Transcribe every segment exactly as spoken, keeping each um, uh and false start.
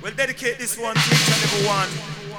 We'll dedicate this one to each and every one.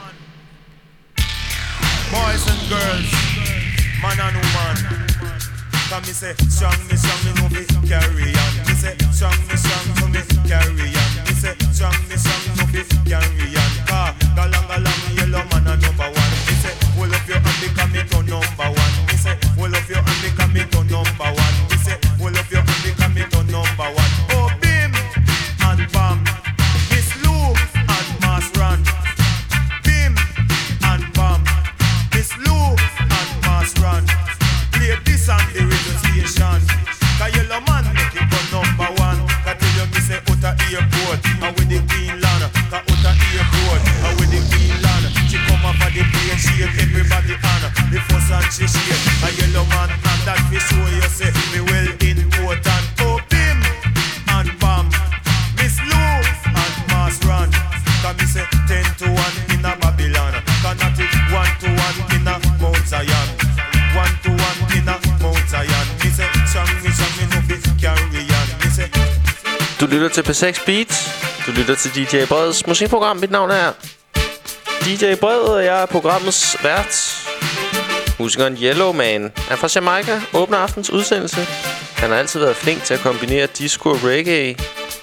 Boys and girls, man and woman. Come me say, strong me, strong me, no me carry on. Me say, strong me, strong no me carry on. Me say, strong me, strong no me carry on. Car, galang galang, yellow man a number one. Me say, hold up your hand because me to number one. Me say, hold up your hand because me to number one. Me say, hold up your hand because me to number one. Oh, bim and bam, Miss Lou and Mass Run. Bim and bam, Miss Lou and Mass Run. Play this on the radio station. Cause yellow man make it go number one. Cause tell you me say out of airport and with the Queen Land. Cause out of airport and with the Queen Land. She come up at the plane, she shake everybody on. The first and she shake a yellow man. And that we show you say me well important. Oh bim and bam, Miss Lou and Mass Run. Cause me say ten to one in a Babylon. Cause not it one to one in a Mount Zion. One to one in a Mount Zion. Me say chang me chang me no fit carry on. Me say. Du lytter til P seks Beats. Du lytter til D J Breds musikprogram. Mit navn er D J Bred, og jeg er programmets vært. Musikeren Yellowman er fra Jamaica, åbner aftens udsendelse. Han har altid været flink til at kombinere disco og reggae.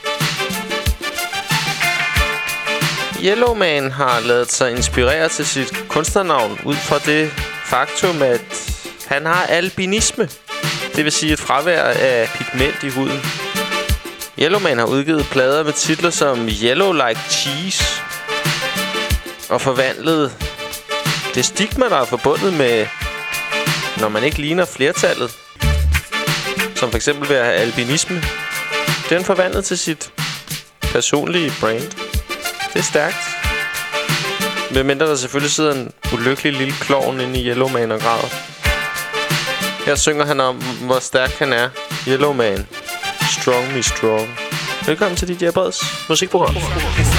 Yellowman har ladet sig inspirere til sit kunstnernavn ud fra det faktum, at han har albinisme. Det vil sige et fravær af pigment i huden. Yellowman har udgivet plader med titler som Yellow Like Cheese og forvandlet det stigma, der er forbundet med, når man ikke ligner flertallet, som for eksempel ved at have albinisme. Den forvandlet til sit personlige brand. Det er stærkt. Medmindre der selvfølgelig sidder en ulykkelig lille klovn inde i Yellowman og græder. Her synger han om, hvor stærk han er. Yellowman. Strong me strong. Velkommen til D J Breds musikprogram. Hold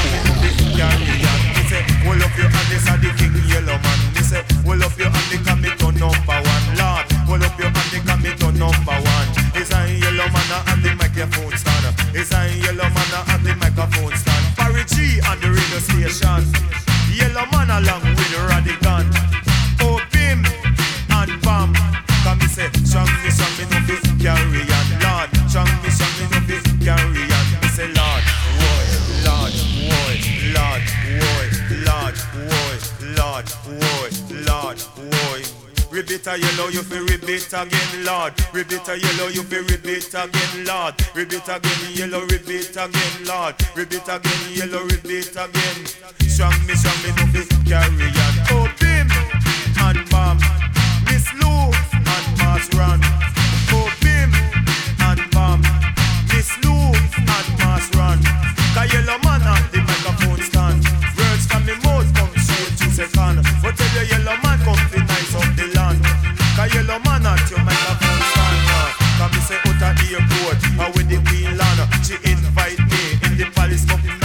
up your hand, this are the king yellow man. Me say, hold up your hand, because me to number one. Lord, hold up your hand, because me to number one. It's a yellow man and the microphone stand. It's a yellow man and the microphone stand. Barry G on the radio station. Yellow man along with Radigan. Oh, bim and bam. Come me say, strong me, strong me, no fit carry on. Lord, strong me, strong me, no fit carry on. Me say, Lord, boy, Lord, boy, Lord, boy. Lord, boy, Lord, boy, Lord, boy. Ribbit a yellow, you feel ribbit again, Lord. Ribbit a yellow, you feel ribbit again, Lord. Ribbit again, yellow, ribbit again, Lord. Ribbit again, yellow, ribbit again. Strong me, strong me, no fit carry on. Oh, bim and bam, Miss Lou and Mass Run. Oh, bim and bam, Miss Lou and Mass Run. Cause yellow man at the microphone stand. Words from me mouth come straight to second. But tell your yellow man come fi nice up the land. Cause yellow man at your microphone stand. Cause me say out of airport and with the Queen Land, she invite me in the palace of Nam.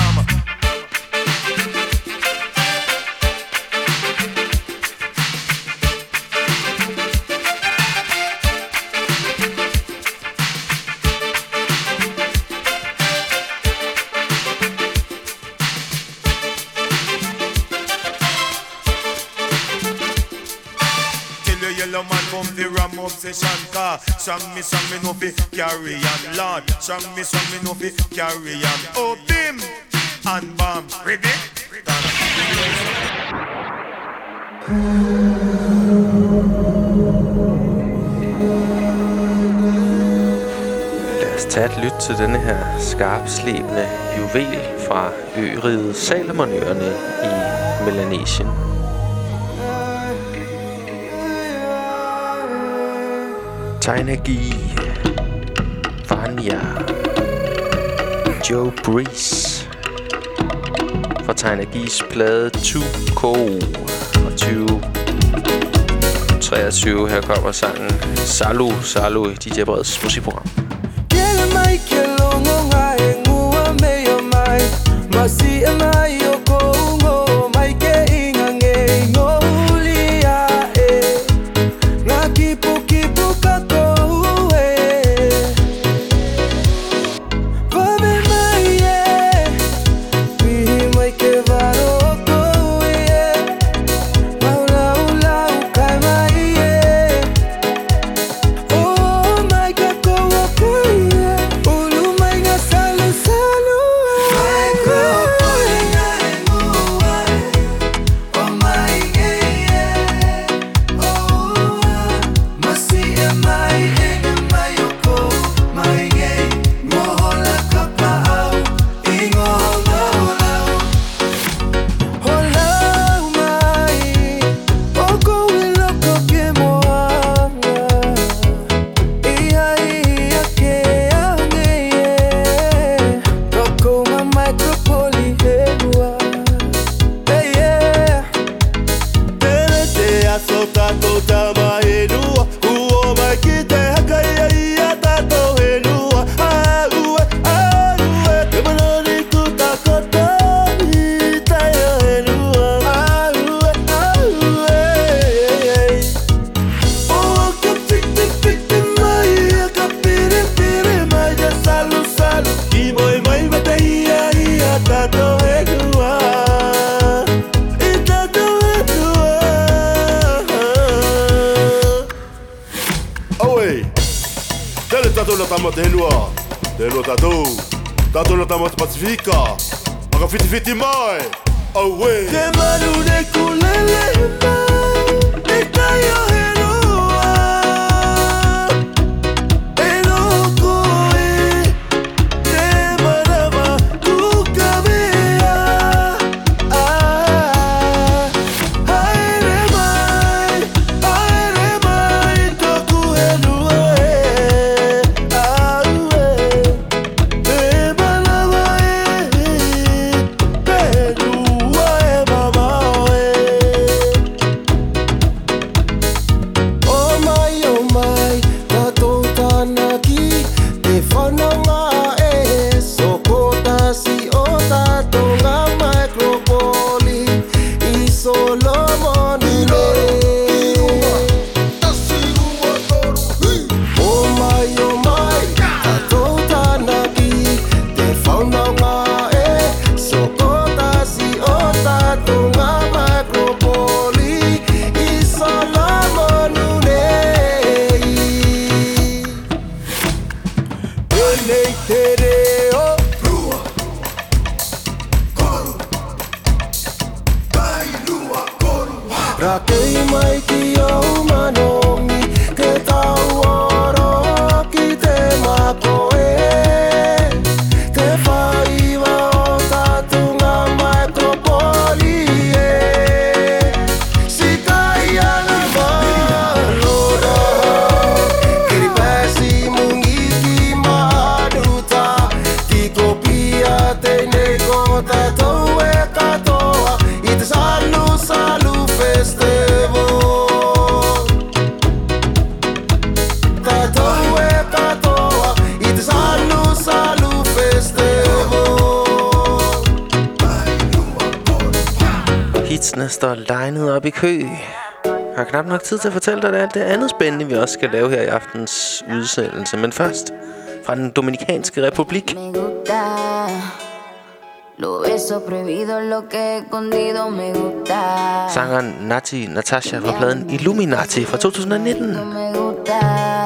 Yellow man come fi ram obsession car. Strong me, strong me no fi carry on. Lord, strong me, strong me no fi carry on. Oh, bim and bam. Ready? Lad os tage et lyt til denne her skarpslebende juvel fra øriget Salomonøerne i Melanesien. Tainagi, Vanya, Joe Breeze fra Tainagis plade to K fra tyve treogtyve. Her kommer sangen Salu Salu i D J Breds musikprogram. Like estamos de lua, de lua tatu, tatu no estamos pacifica, aga fiti fiti mai, away. Te malu de kulele mai, te kayo helua, eloko e, te manama kukabea, ah, aere mai, aere mai, toku helua e, ah, te manama e, pelua e mama e. Oh my, oh my, tatou tanaki, te whananga e, sokota si o tatou ngā micropoli, i Solomon le. Oh my, oh my, tatou tanaki, te whananga e, sokota si o tatou ngā micropoli, i Solomon le. Ele tere o Lua Koru Kai Lua Koru Rakei mai ki au manomi ke tau oro ki te mako e te whaiwa o tatu ngā micropoli e si kai ana malora kiri pasi mungi ki mahanuta ti kopia te neko tatou e katoa i te salu salu festival tatou e katoa i te salu salu festival. Hitsene står legnet op i kø. Jeg har knap nok tid til at fortælle dig, at alt det andet spændende, vi også skal lave her i aftens udsendelse. Men først fra den Dominikanske Republik. Me gusta lo beso prohibido, lo que he escondido me gusta. Sangeren Nati Natasha fra pladen Illuminati fra to tusind og nitten. Me gusta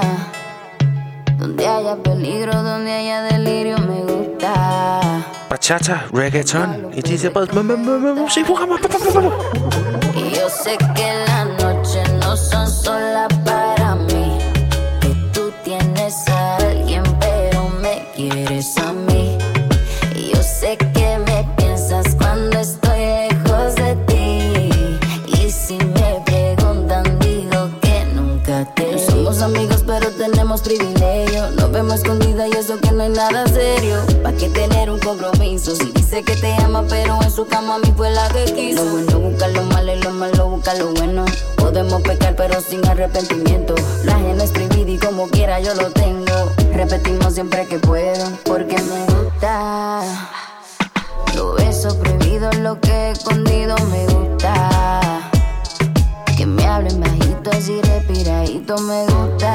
donde haya peligro, donde haya delirio me gusta. Bachata reggaeton i D J Breds musikprogrammer. Y yo sé que las noches no son solas para mí, que tú tienes a alguien pero me quieres a mí. Y yo sé que me piensas cuando estoy lejos de ti, y si me preguntan digo que nunca te vi. Somos amigos pero tenemos privilegio, nos vemos escondidas y eso que no es nada serio. ¿Pa' qué tener un compromiso si dice que te ama pero en su cama a mí fue la que quiso? Lo bueno busca lo malo y lo malo busca lo bueno. Podemos pecar pero sin arrepentimiento. La ajena es prohibida y como quiera yo lo tengo. Repetimos siempre que puedo porque me gusta lo beso prohibido, lo que he escondido me gusta. Que me hablen bajito así respiradito me gusta.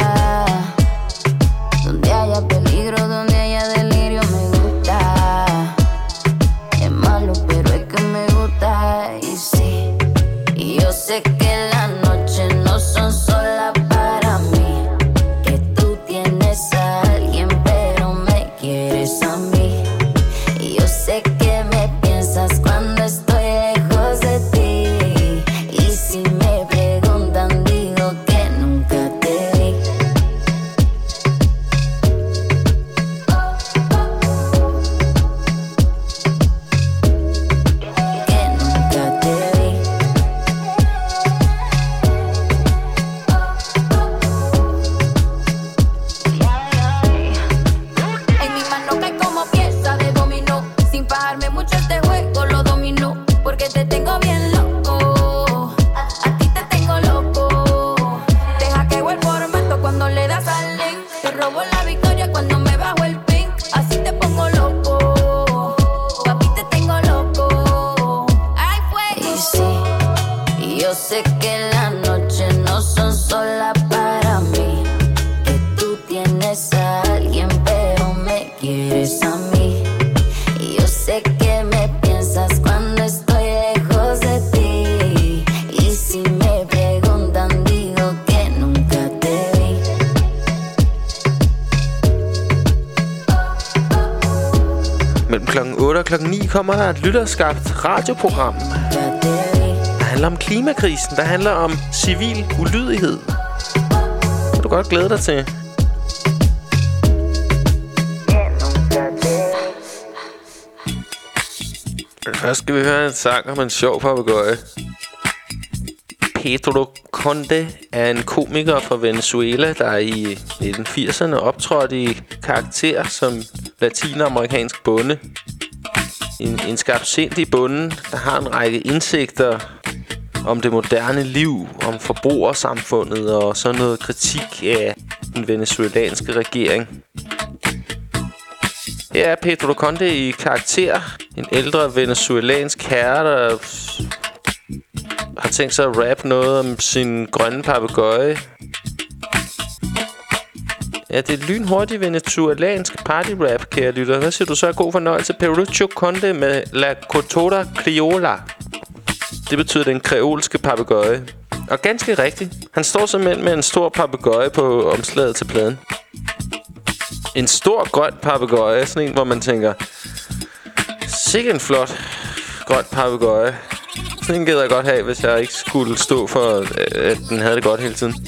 Donde haya peligro, donde haya delirio me gusta. Es malo pero es que me gusta y sí. Y yo sé que las noches no son solas para mí, que tú tienes a alguien pero me quieres a mí. Y yo sé que me piensas cuando estoy lejos de ti, y si me preguntan digo que nunca te vi. Que nunca te vi. En mi mano cae como pieza de dominó, sin pagarme mucho este juego lo dominó, porque te tengo bien loco, a ti te tengo loco. Deja que vuelva el formato cuando le das al link, te robo la victoria cuando me bajo el pink, así te pongo loco, papi te tengo loco. Ay fue y sí, y yo sé que las noches no son solas para mí, que tú tienes a alguien pero me quieres a mí. Y yo sé que me piensas cuando estoy lejos de ti, y si me preguntan digo que nunca te vi. klokken otte og klokken ni kommer der et lytterskabt radioprogram. Der handler om klimakrisen. Der handler om civil ulydighed. Det kan du godt glæde dig til. Først skal vi høre en sang om en sjov papegøje. Pedro Conde er en komiker fra Venezuela, der i nitten firserne optrådte i karakter som latinamerikansk bonde. En, en skarpsindig bonde, der har en række indsigter om det moderne liv, om forbrugersamfundet og sådan noget kritik af den venezuelanske regering. Her er Pedro Conde i karakter. En ældre venezuelansk herre, der har tænkt sig at rappe noget om sin grønne papegøje. Ja, det er lynhurtig venezuelansk party-rap, kære lytter. Hvad siger du så? God fornøjelse. Pedro Conde med La Cotorra Criolla. Det betyder den kreolske papegøje. Og ganske rigtigt. Han står simpelthen med en stor papegøje på omslaget til pladen. En stor grøn papegøje. Sådan en, hvor man tænker, sikke en flot grøn papegøje. Sådan en gider jeg godt have, hvis jeg ikke skulle stå for, at den havde det godt hele tiden.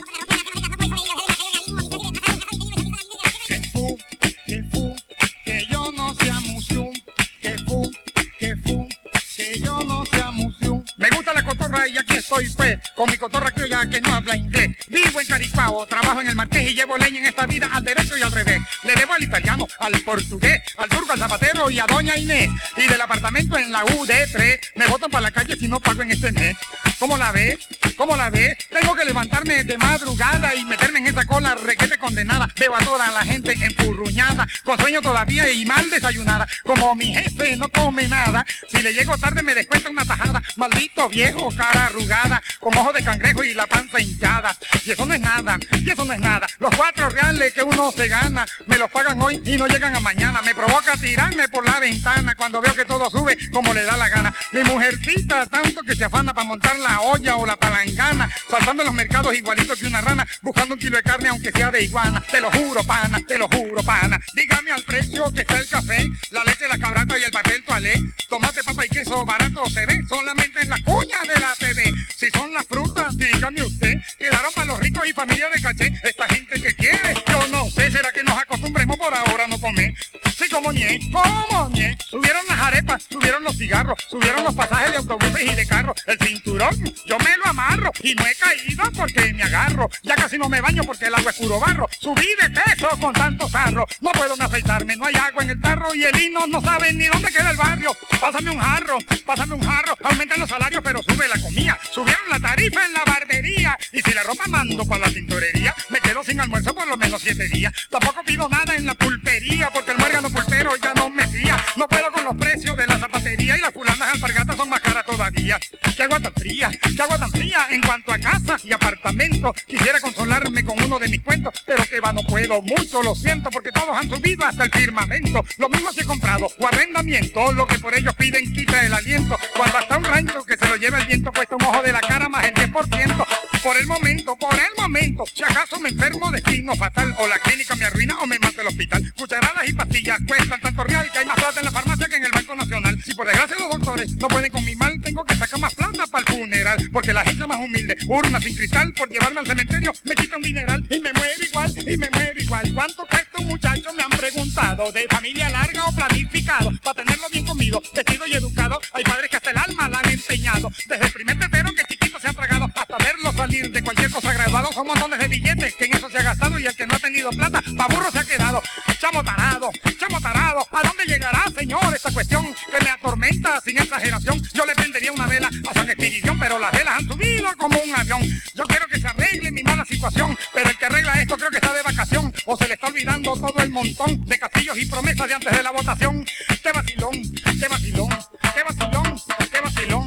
Me gusta la cotorra y aquí estoy pues, con mi cotorra criolla que no habla inglés. Vivo en Caricuao, trabajo en el Marqués y llevo leña en esta vida al derecho y al revés. Le debo al italiano, al portugués, al turco, al zapatero y a doña Inés. Y del apartamento en la U D tres me botan para la calle si no pago en este mes. ¿Cómo la ves? ¿Cómo la ves? Tengo que levantarme de madrugada y meterme en esa cola requete condenada. Veo a toda la gente empurruñada, con sueño todavía y mal desayunada. Como mi jefe no come nada, si le llego tarde me descuenta una tajada. Maldito viejo, cara arrugada, con ojos de cangrejo y la panza hinchada. Y eso no es nada, y eso no es nada. Los cuatro reales que uno se gana, me los pagan hoy y no llegan a mañana. Me provoca tirarme por la ventana cuando veo que todo sube como le da la gana. Mi mujercita tanto que se afana para montar la olla o la palangana, saltando en los mercados igualito que una rana, buscando un kilo de carne aunque sea de iguana. Te lo juro, pana, te lo juro, pana. Dígame al precio que está el café, la leche, la cabrata y el papel toalé. Tomate, papa y queso barato se ve solamente en la cuña de la T V. Si son las frutas, dígame usted, quedaron para los ricos y familia de caché. Esta gente que quiere, yo no sé, será que nos acostumbremos por ahora a no comer. Sí, como ñe, como ñe. Subieron las arepas, subieron los cigarros, subieron los pasajes de autobuses y de carros. El cinturón, yo me lo amarro y no he caído porque me agarro. Ya casi no me baño porque el agua es puro barro. Subí de peso con tanto sarro, no puedo ni afeitarme, no hay agua en el tarro y el hino no sabe ni dónde queda el barrio. Pásame un jarro, pásame un jarro, aumentan los salarios pero sube la comida. Subieron la tarifa en la barbería y si la ropa mando para la tintorería, me quedo sin almuerzo por lo menos siete días. Tampoco pido nada en la pulpería porque el muérgano pulpero ya no me fía. No puedo con los precios de la zapatería y las fulanas alpargatas son más caras todavía. ¿Qué agua tan fría? ¿Qué agua tan fría? En cuanto a casa y apartamento, quisiera consolarme con uno de mis cuentos, pero que va, no puedo mucho, lo siento, porque todos han subido hasta el firmamento. Lo mismo si he comprado o arrendamiento, lo que por ellos piden quita el aliento. Cuando hasta un rancho que se lo lleva el viento cuesta un ojo de la cara más el diez por ciento. Por el momento, por el momento, si acaso me enfermo destino fatal, o la clínica me arruina o me mata el hospital. Cucharadas y pastillas cuestan tanto real que hay más plata en la farmacia que en el Banco Nacional. Si por desgracia los doctores no pueden con mi mal, tengo que sacar más plata para el funeral, porque la gente más humilde, urna sin cristal, por llevarme al cementerio me quita un dineral y me muero igual, y me muero igual. ¿Cuánto cuesta un muchacho? Me han preguntado, de familia larga o planificado, para tenerlo bien comido, vestido y educado. Hay padres que hasta el alma la han empeñado, desde el primer tetero que chiquito se ha tragado, hasta verlo salir de cualquier cosa graduado. Son montones de billetes que en eso se ha gastado y el que no ha tenido plata, pa' burro se ha quedado. Chamo tarado, chamo tarado, ¿a dónde llegará, señor, esta cuestión que me atormenta sin exageración? Yo le prendería una vela a San Expedición, pero las velas han subido como un avión. Yo quiero que se arregle mi mala situación, pero el que arregla esto creo que está de vacación, o se le está olvidando todo el montón de castillos y promesas de antes de la votación. ¡Qué vacilón, qué vacilón, qué vacilón, qué vacilón!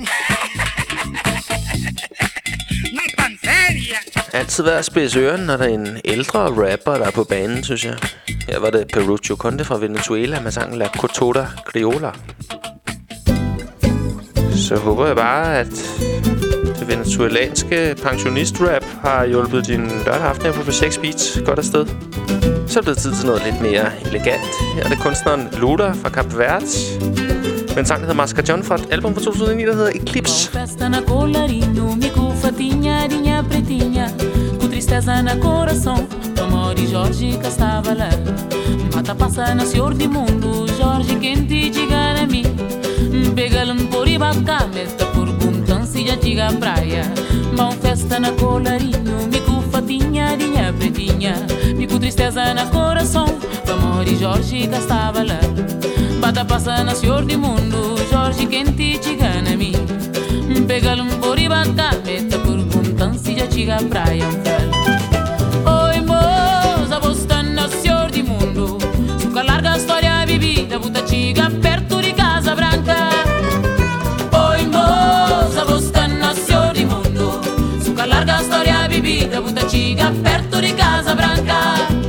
No es tan seria. Altid værd at spidse øren, når der er en ældre rapper, der er på banen, synes jeg. Her var det Pedro Conde fra Venezuela med sangen La Cotorra Criolla. Så håber jeg bare, at Det venezuelanske pensionist-rap har hjulpet din lørdag aften her på P seks Beats godt afsted. Så er det blevet tid til noget lidt mere elegant. Her er det kunstneren Luda fra Kap Verde med en sang, der hedder Masca John fra et album fra to tusind og ni, der hedder Eclipse. Festa na colarinho, mico fatinha, dinha pretinha, com tristeza na coração. Amor e Jorge que estava lá. Mata passa na senhor de mundo, Jorge quente diga na mim. Pegalam por ibaca, meta por buntança e diga praia. Mão festa na colarinho, mico fatinha, dinha pretinha, mico tristeza na coração. Amor e Jorge que estava lá. Bata passa na senhor de mundo, Jorge quente diga na mim. Pegalam por ibaca, meta por buntança e diga praia. Oi moça, você nasceu de mundo. Suca larga história vivida, buta chiga perto de Casa Branca. Oi moça, você nasceu de mundo. Suca larga história vivida, buta chiga perto de Casa Branca.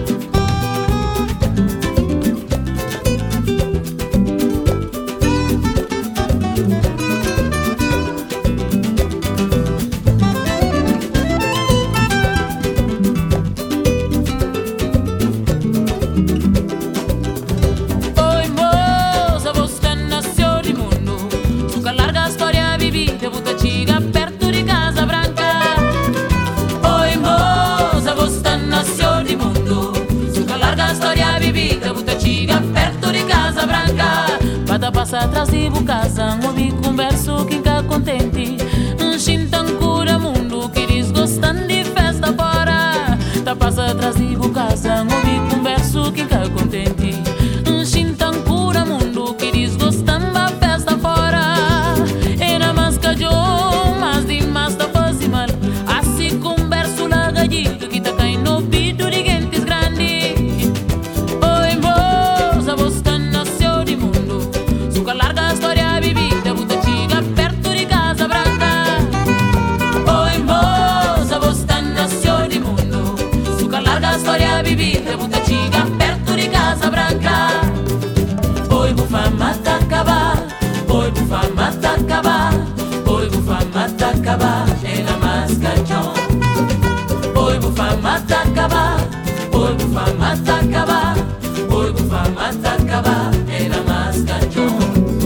Passa atrás de casa, ouvi converso quem cá contente. Chintan cura mundo que desgostam de festa fora. Tá passa atrás de casa, ouvi converso quem cá contente. Chintan cura mundo que desgostam da festa fora. Era mais cajão, mas de mais tá fazendo mal. Assim converso lá gallito que tá caindo no ouvido de gentes grandes. Oi moça, você nasceu de mundo. Larga história vivida, buta chiga perto de Casa Branca. Oi moça, você nasceu de mundo. Suca larga história vivida, buta chiga perto de Casa Branca. Oi bufa mata acaba, oi bufa mata acaba, oi bufa mata acaba, ela mascachão. Oi bufa mata acaba, oi bufa mata acaba, oi bufa mata acaba, ela mascachão.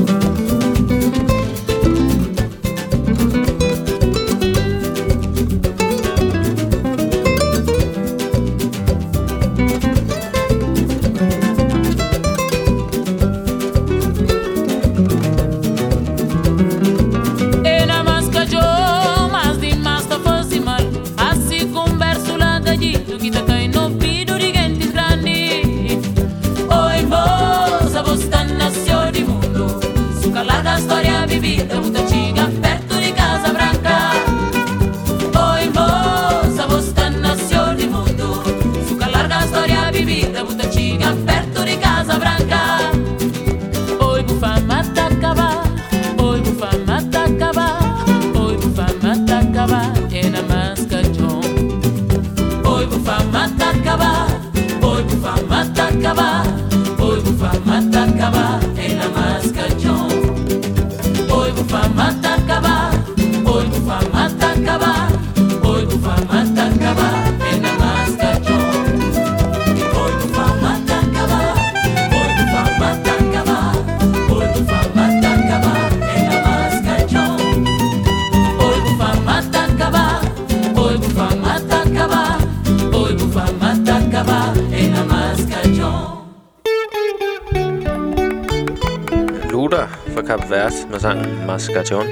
Fra Kap Verde med sangen Masca John.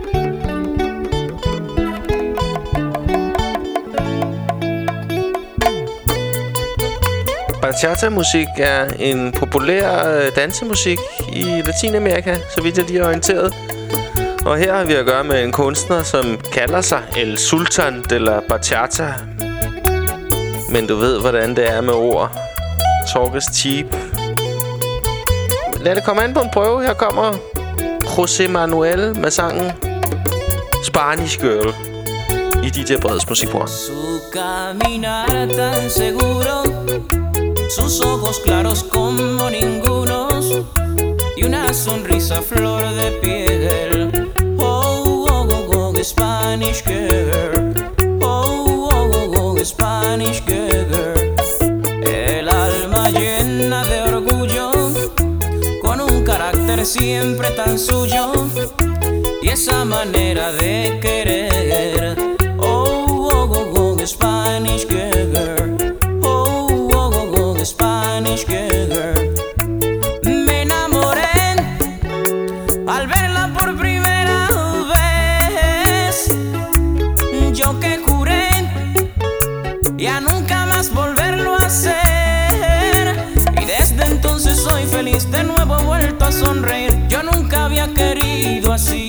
Bachata-musik er en populær dansemusik i Latinamerika, så vidt jeg lige er orienteret. Og her har vi at gøre med en kunstner, som kalder sig El Sultan de la Bachata. Men du ved, hvordan det er med ord. Talk is cheap. Lad det komme an på en prøve. Her kommer José Manuel med sangen Spanish Girl i D J Breds musikprogram. Su caminar tan seguro, sus ojos claros como ningunos y una sonrisa flor de piel. Oh, oh, oh, oh, Spanish girl. Oh, oh, oh, oh, Spanish girl. El alma llena de orgullo, con un carácter siempre tan suyo, y esa manera de querer. Oh, oh, oh, oh, Spanish girl. Oh, oh, oh, oh, Spanish girl. Me enamoré al verla por primera vez. Yo que juré ya nunca más volverlo a hacer, y desde entonces soy feliz, de nuevo he vuelto a sonreír. Yo nunca había querido así.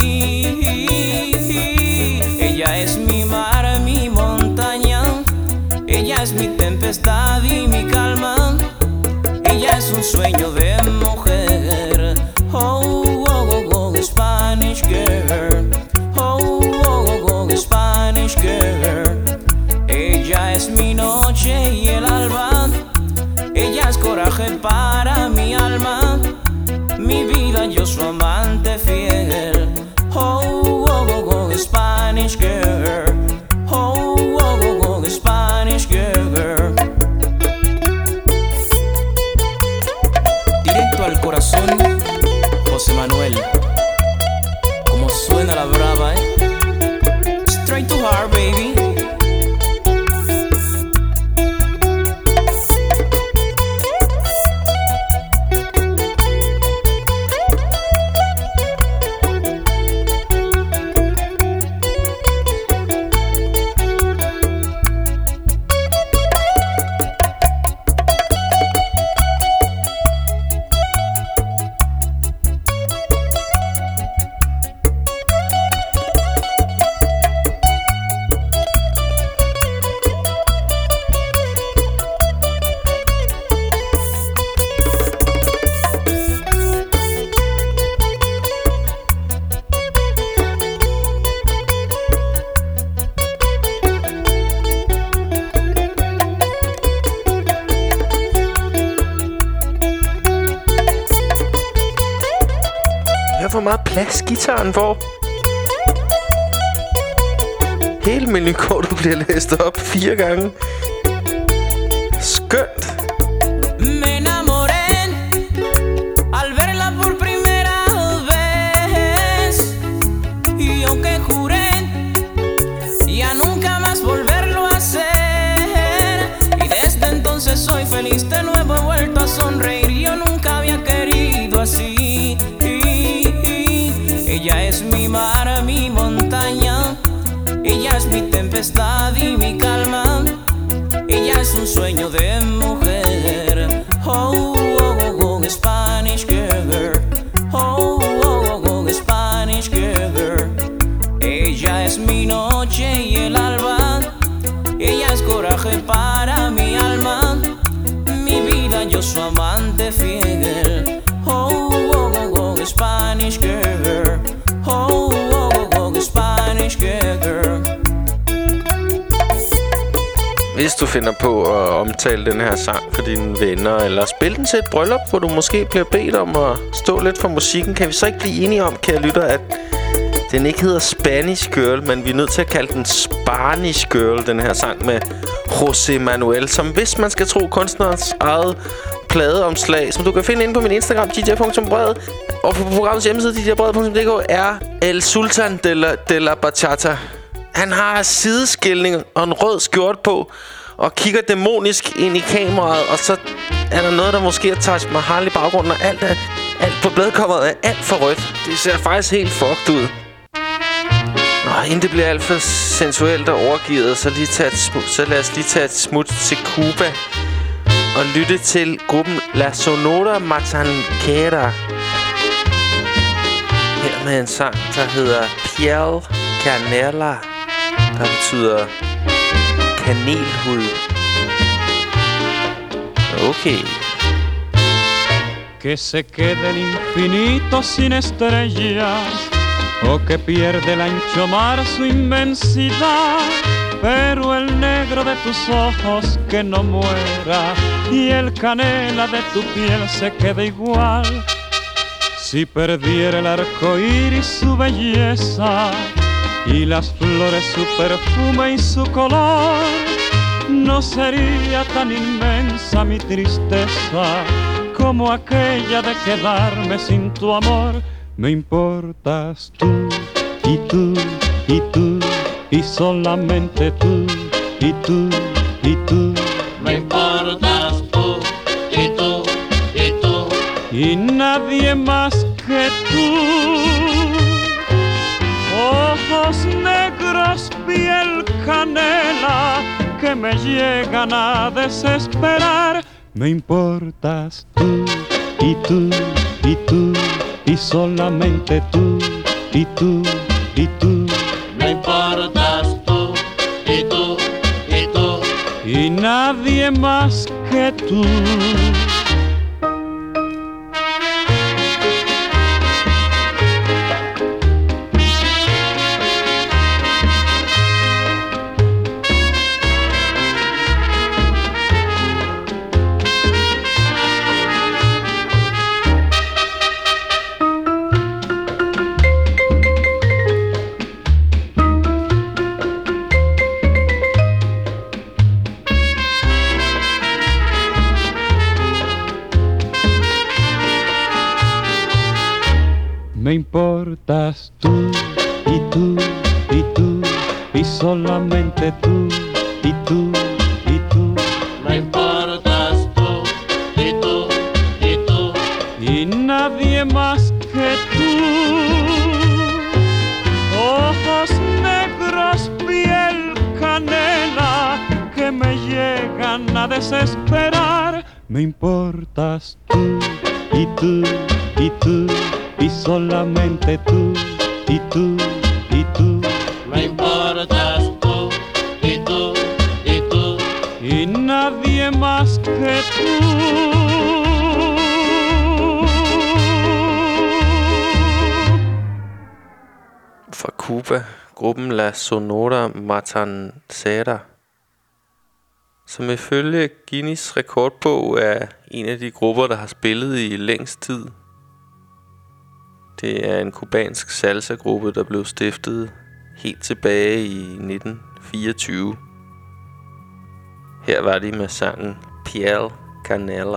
Ella es mi mar, mi montaña, ella es mi tempestad y mi calma, ella es un sueño de mujer. Oh, oh, oh, oh, Spanish girl. Oh, oh, oh, oh, Spanish girl. Ella es mi noche y el alba, ella es coraje para mi alma, mi vida, yo su amante fiel. Oh, oh, oh, oh, Spanish girl. Oh, oh, oh, oh, Spanish girl. Directo al corazón, José Manuel. Como suena la brava, eh. Straight to heart, baby. Hvor meget plads gitaren får. Hele menukortet bliver læst op fire gange. Skønt. Me enamoré al verla por primera vez, y yo que juré ya nunca más volverlo a hacer, y desde entonces soy feliz, de nuevo he vuelto a sonreír. Yo nunca había querido así. Ella es mi mar, mi montaña, ella es mi tempestad y mi calma, ella es un sueño de mujer. Oh, oh, oh, oh, Spanish girl. Oh, oh, oh, oh, Spanish girl. Ella es mi noche y el alba, ella es coraje para mi alma, mi vida, yo su amante fiel. Oh, oh, oh, oh, Spanish girl. Oh, oh, oh, Spanish girl. Hvis du finder på at omtale den her sang for dine venner, eller spille den til et bryllup, hvor du måske bliver bedt om at stå lidt for musikken, kan vi så ikke blive enige om, kære lytter, at den ikke hedder Spanish Girl, men vi er nødt til at kalde den Spanish Girl, den her sang med José Manuel, som hvis man skal tro kunstnerens eget pladeomslag, som du kan finde inde på min Instagram, d j punktum brede, og på programmets hjemmeside, d j brede punktum d k, er El Sultan de la, de la Bachata. Han har sideskilning og en rød skjort på, og kigger dæmonisk ind i kameraet, og så er der noget, der måske er Taj Mahal i baggrunden, og alt, er, alt på bladcoveret er alt for rødt. Det ser faktisk helt fucked ud. Nå, inden det bliver alt for sensuelt og overgivet, så, lige tage et smut, så lad os lige tage et smut til Cuba og lytte til gruppen La Sonora Matancera. Her med en sang, der hedder Piel Canela, der betyder kanelhud. Okay. Que se quede el infinito sin estrellas, o que pierde el ancho mar su inmensidad, pero el negro de tus ojos que no muera, y el canela de tu piel se quede igual. Si perdiera el arco iris su belleza, y las flores su perfume y su color, no sería tan inmensa mi tristeza como aquella de quedarme sin tu amor. Me importas tú y tú y tú y solamente tú y tú y tú. Me importas tú y tú y tú y nadie más que tú. Ojos negros, piel canela, que me llegan a desesperar. Me importas tú y tú y tú y solamente tú y tú y tú. Me importas tú y tú y tú y nadie más que tú. Me importas tú y tú y tú y solamente tú y tú y tú. Me importas tú y tú y tú y nadie más que tú. Ojos negros, piel canela, que me llegan a desesperar. Me importas tú y tú y tú y solamente tú y tú y tú. Me importas tú y tú y tú y nadie más que tú. Fra Cuba, gruppen La Sonora Matancera, som ifølge Guinness rekordbog er en af de grupper, der har spillet i længst tid. Det er en cubansk salsa-gruppe, der blev stiftet helt tilbage i nitten fireogtyve. Her var de med sangen Piel Canela.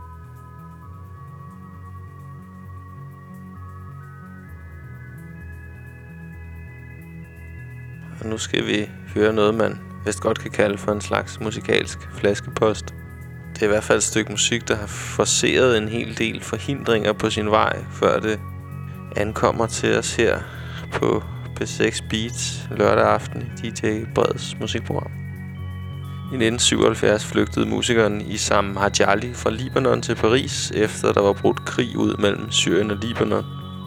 Og nu skal vi høre noget, man vist godt kan kalde for en slags musikalsk flaskepost. Det er i hvert fald et stykke musik, der har forceret en hel del forhindringer på sin vej, før det ankommer til os her på P seks Beats lørdag aften i D J Breds musikprogram. I nitten syvoghalvfjerds flygtede musikeren Issam Hadjali fra Libanon til Paris, efter der var brudt krig ud mellem Syrien og Libanon.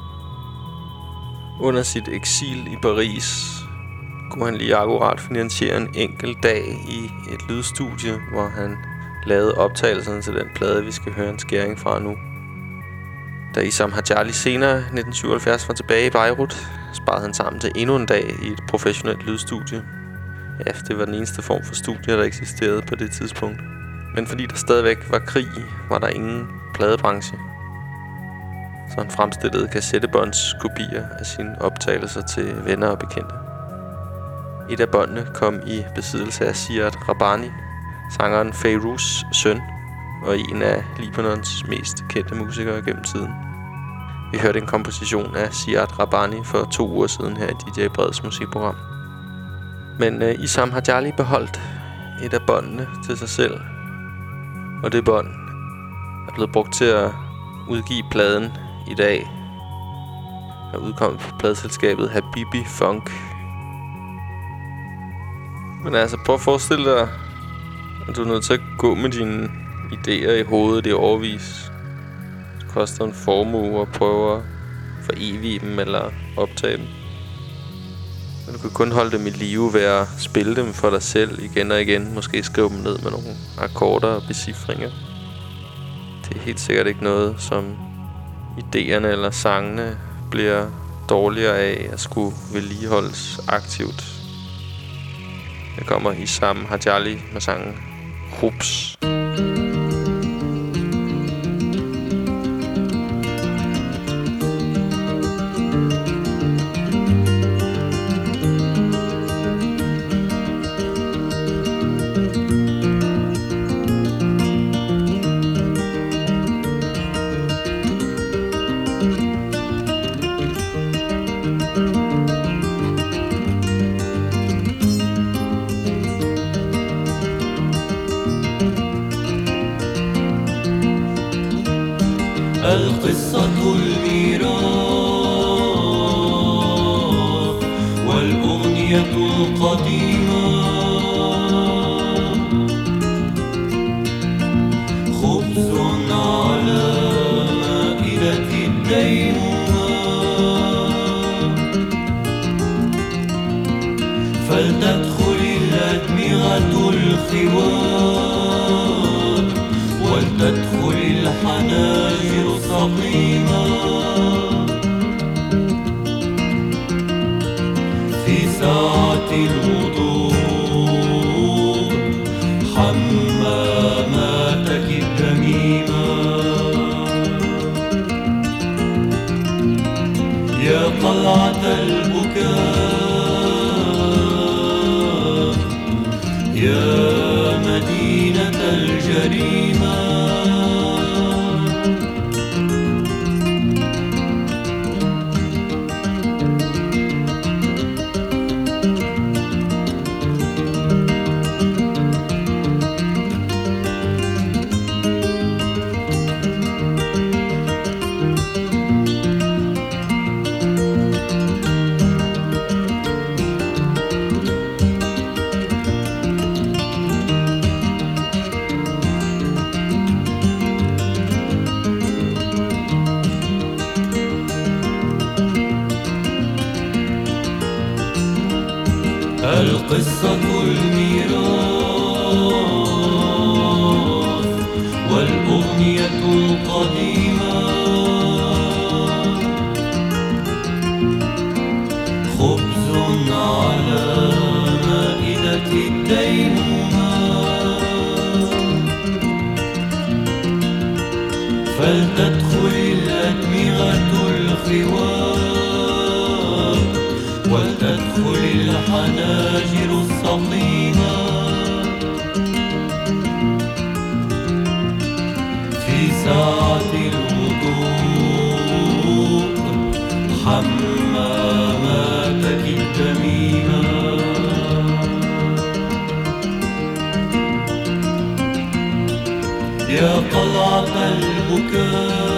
Under sit eksil i Paris kunne han lige akkurat finansiere en enkelt dag i et lydstudie, hvor han lavede optagelserne til den plade, vi skal høre en skæring fra nu. Da Issam Hadjali senere i nitten syvoghalvfjerds var tilbage i Beirut, sparede han sammen til endnu en dag i et professionelt lydstudie. Ja, det var den eneste form for studie, der eksisterede på det tidspunkt. Men fordi der stadigvæk var krig, var der ingen pladebranche. Så han fremstillede kassettebåndskopier af sine optagelser til venner og bekendte. Et af båndene kom i besiddelse af Ziad Rabbani, sangeren Fairuz' søn, og en af Libanons mest kendte musikere gennem tiden. Vi hørte en komposition af Ziad Rabbani for to uger siden her i D J Breds musikprogram. Men uh, Issam Hadjali beholdt et af båndene til sig selv, og det bånd er blevet brugt til at udgive pladen i dag. Der udkom på pladeselskabet Habibi Funk. Men altså, prøv at forestille dig, at du er nødt til at gå med dine idéer i hovedet i årevis. Det koster en formue at prøve at forevige dem eller optage dem. Men du kan kun holde dem i live ved at spille dem for dig selv igen og igen. Måske skrive dem ned med nogle akkorder og becifringer. Det er helt sikkert ikke noget, som idéerne eller sangene bliver dårligere af at skulle vedligeholdes aktivt. Der kommer Issam Hadjali med sangen Rups. القصة الميراث والأغنية القديمة خبز على مائدة الديمومة فلتدخل الأدمغة الخوار ولتدخل الحناجر السقيمة في ساعة الوضوء حماماتك الدميمة يا قلعة البكاء يا مدينة الجريمة القصة الميراث والأغنية القديمة خبز على مائدة الديمومة فلتدخل الأدمغة الخوار ولتدخل الحناجر السقيمة في ساعة الوضوء حماماتك الدميمة يا قلعة البكاء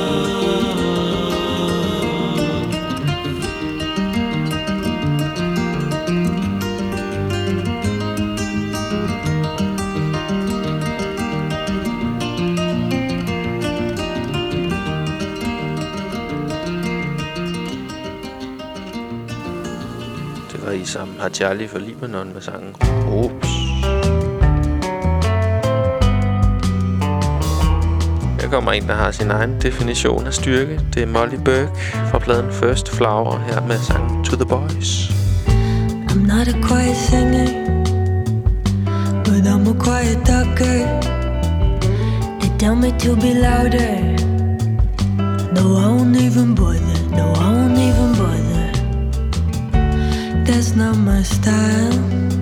I sammen har Charlie fra Libanon med sangen Oops. Her kommer en, der har sin egen definition af styrke. Det er Molly Burke fra pladen First Flower her med sangen To The Boys. I'm not a quiet singer, but I'm a quiet talker. They tell me to be louder. No, I won't even bother. No, I won't even bother. That's not my style.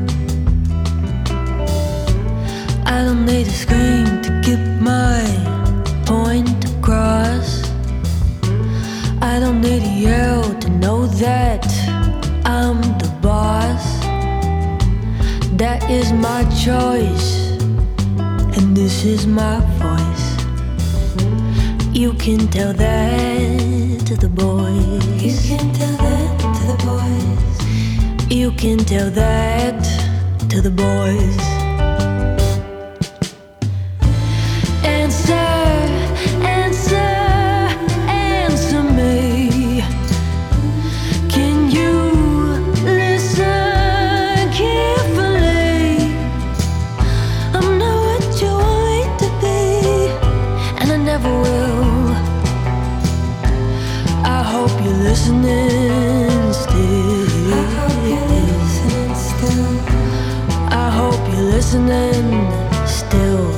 I don't need a scream to get my point across. I don't need a yell to know that I'm the boss. That is my choice, and this is my voice. You can tell that to the boys. You can tell that to the boys. You can tell that to the boys. Answer, answer, answer me. Can you listen carefully? I'm not what you want me to be, and I never will. I hope you're listening still. I hope you're listening still.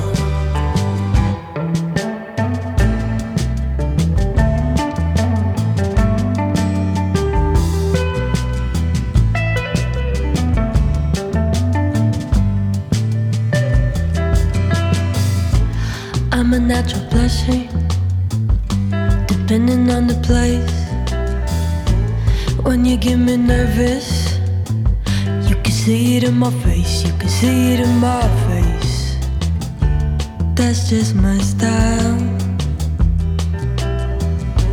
I'm a natural pleasure, depending on the place. When you get me nervous, you can see it in my face, you can see it in my face. That's just my style.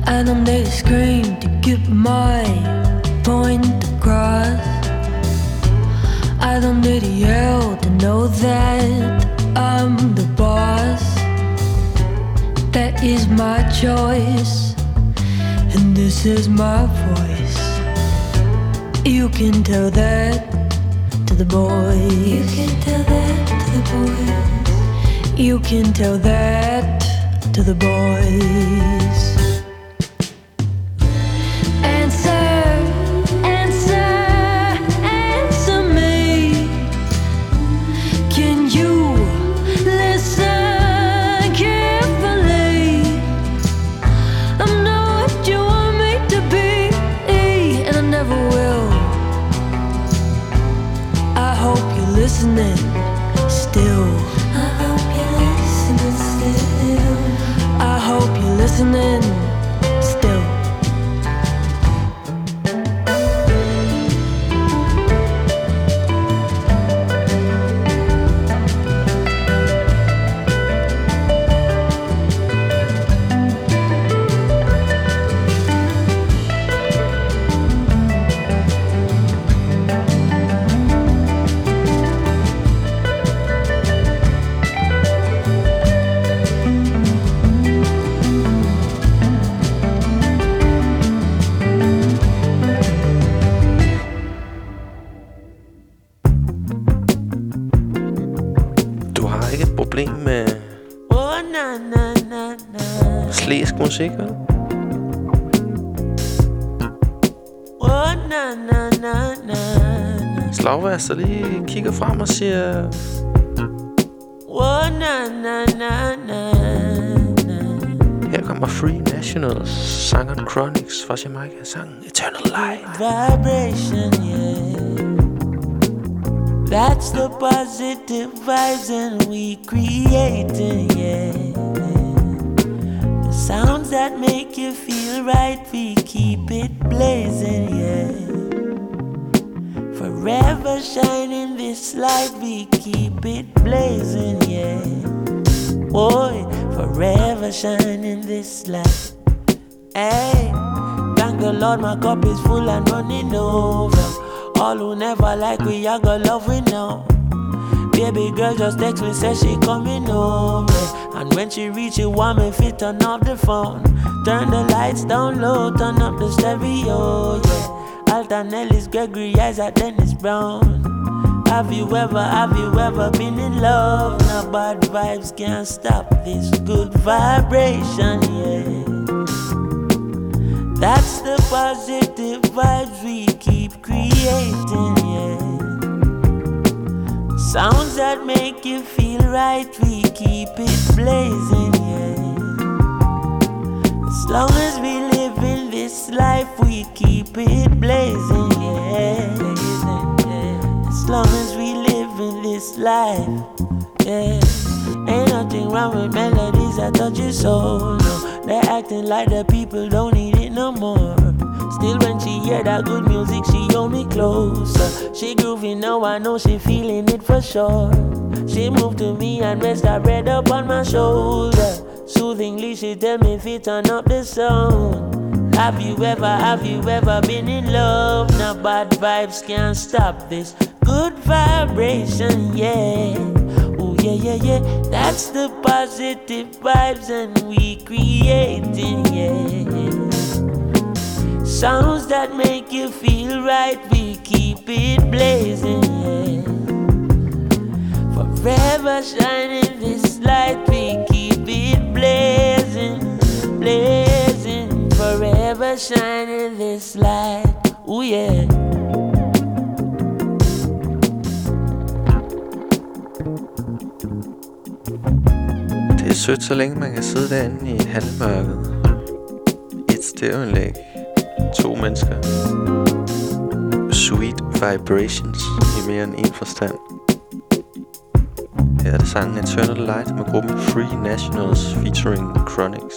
I don't need a screen to get my point across. I don't need to yell to know that I'm the boss. That is my choice, and this is my voice. You can tell that to the boys. You can tell that to the boys. You can tell that to the boys. Listening still. I hope you're listening still. I hope you're listening still. Med slæsk musik, vel? Slagværst, der lige kigger frem og siger her kommer Free Nationals, sangeren Chronix fra Jamaica, sang Eternal Light. Vibration, yeah. That's the positive vibes and we creating, yeah. The sounds that make you feel right, we keep it blazing, yeah. Forever shining this light, we keep it blazing, yeah. Boy, forever shining this light. Hey, thank the Lord my cup is full and running over. All who never like we, I got love we know. Baby girl just text me, say she coming over. And when she reach it, want me fit turn off the phone. Turn the lights down low, turn up the stereo, yeah. Alton Ellis, Gregory Isaac, Dennis Brown. Have you ever, have you ever been in love? Now bad vibes can't stop this good vibration, yeah. That's the positive vibes we keep creating, yeah. Sounds that make you feel right, we keep it blazing, yeah. As long as we live in this life, we keep it blazing, yeah. As long as we live in this life, yeah. Ain't nothing wrong with melodies that touch your soul, no. They're acting like the people don't need it no more. Still when she hear that good music, she hold me closer. She grooving now, I know she feeling it for sure. She moved to me and rest her head up on my shoulder. Soothingly she tell me if it turn up the sound. Have you ever, have you ever been in love? Now bad vibes can't stop this good vibration, yeah. Yeah, yeah, yeah, that's the positive vibes and we creating, yeah. Sounds that make you feel right, we keep it blazing, yeah. Forever shining this light, we keep it blazing, blazing. Forever shining this light, ooh yeah. Det er sødt, så længe man kan sidde derinde i halvmørket. Et stereoanlæg. To mennesker. Sweet vibrations i mere end en forstand. Her er det sangen Eternal Light med gruppen Free Nationals featuring Chronix.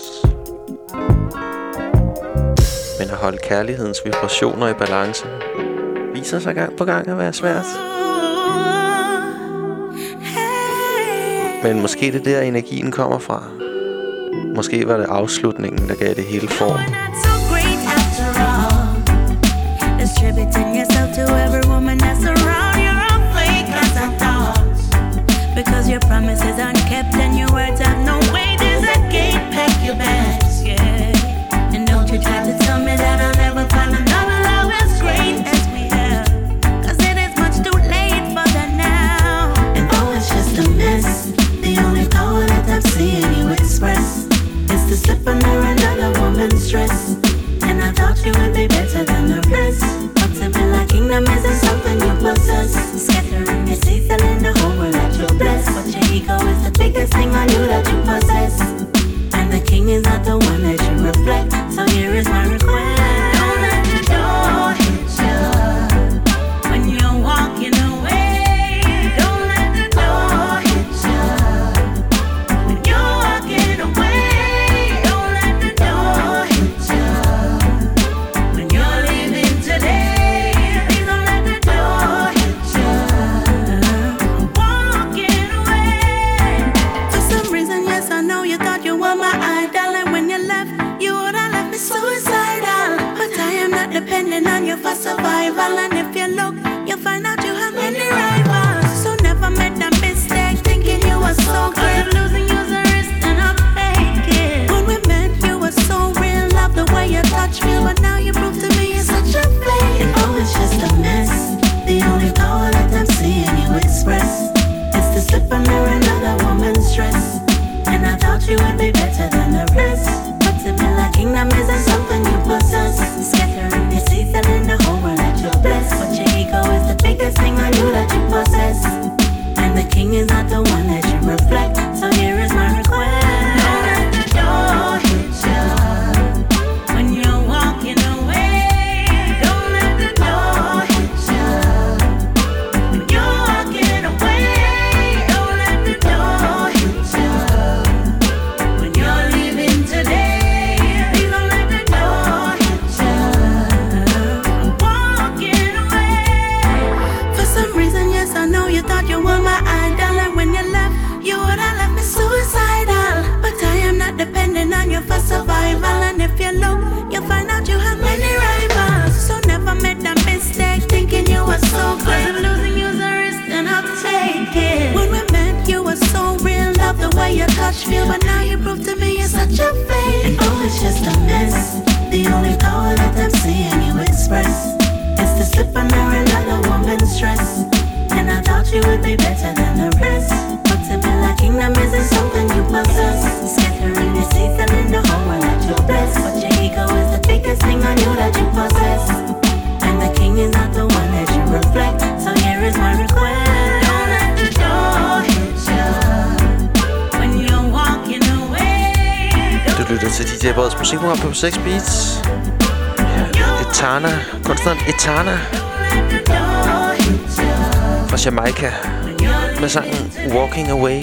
Men at holde kærlighedens vibrationer i balance viser sig gang på gang at være svært. Men måske det der energien kommer fra. Måske var det afslutningen, der gav det hele form. Distributing yourself to every woman that's around. You're a flake as a dog, because your promises aren't kept and your words have no weight. There's a gate, pack your bags, yeah. And don't you try to tell me that I'll never find another love as great as we have, cause it is much too late for that now. And oh, it's just a mess. The only power that I'm seeing you express is to slip under another woman's dress. And I thought you would be better than the rest, but to be like kingdom isn't something you possess. Scattering your seeds, telling the whole world that you're blessed, but your ego is the biggest thing on you that you possess. And the king is not the one that you reflect, so here is my request. Don't let the door hit you when you're walking away. Don't let the door hit you when you're walking away. Depending on you for survival, and if you look, you'll find out you have many rivals. So never make that mistake thinking you were so good. Losing you's a risk and I'll take it. When we met, you were so real, love the way you touch me, but now you prove to me you're such a fake. And oh, it's just a mess. The only power that I'm seeing you express is to slip under another woman's dress. And I thought you would be better than the rest, but to be like kingdom isn't something you possess. Scattering your seeds, telling the whole world that you're blessed, but your ego is the biggest thing on you that you possess. And the king is not the one that you reflect, so here is my request. Don't let the door hit you when you're walking away. Don't let the door hit you when you're walking away. Don't let the door hit you when you're leaving today. Depending on you for survival, and if you look, you'll find out you have many rivals. So never make that mistake thinking you were so good. Losing you's a risk and I'll take it. When we met, you were so real, love the way you touch me, but now you prove to me you're such a fake. And oh, it's just a mess. The only power that I'm seeing you express is to slip under another woman's dress. And I thought you would be better than the rest, but to be like kingdom isn't something you possess. Scattering your seeds, telling the whole world that you're blessed, but your ego is the biggest thing on you that you possess. And the king is not the one that you reflect, so here is my request. Don't let the door hit you when you're walking away. Du lytter til D J Breds musikprogram på seks Beats. Etana, kunstneren Etana fra Jamaica med sangen Walking Away.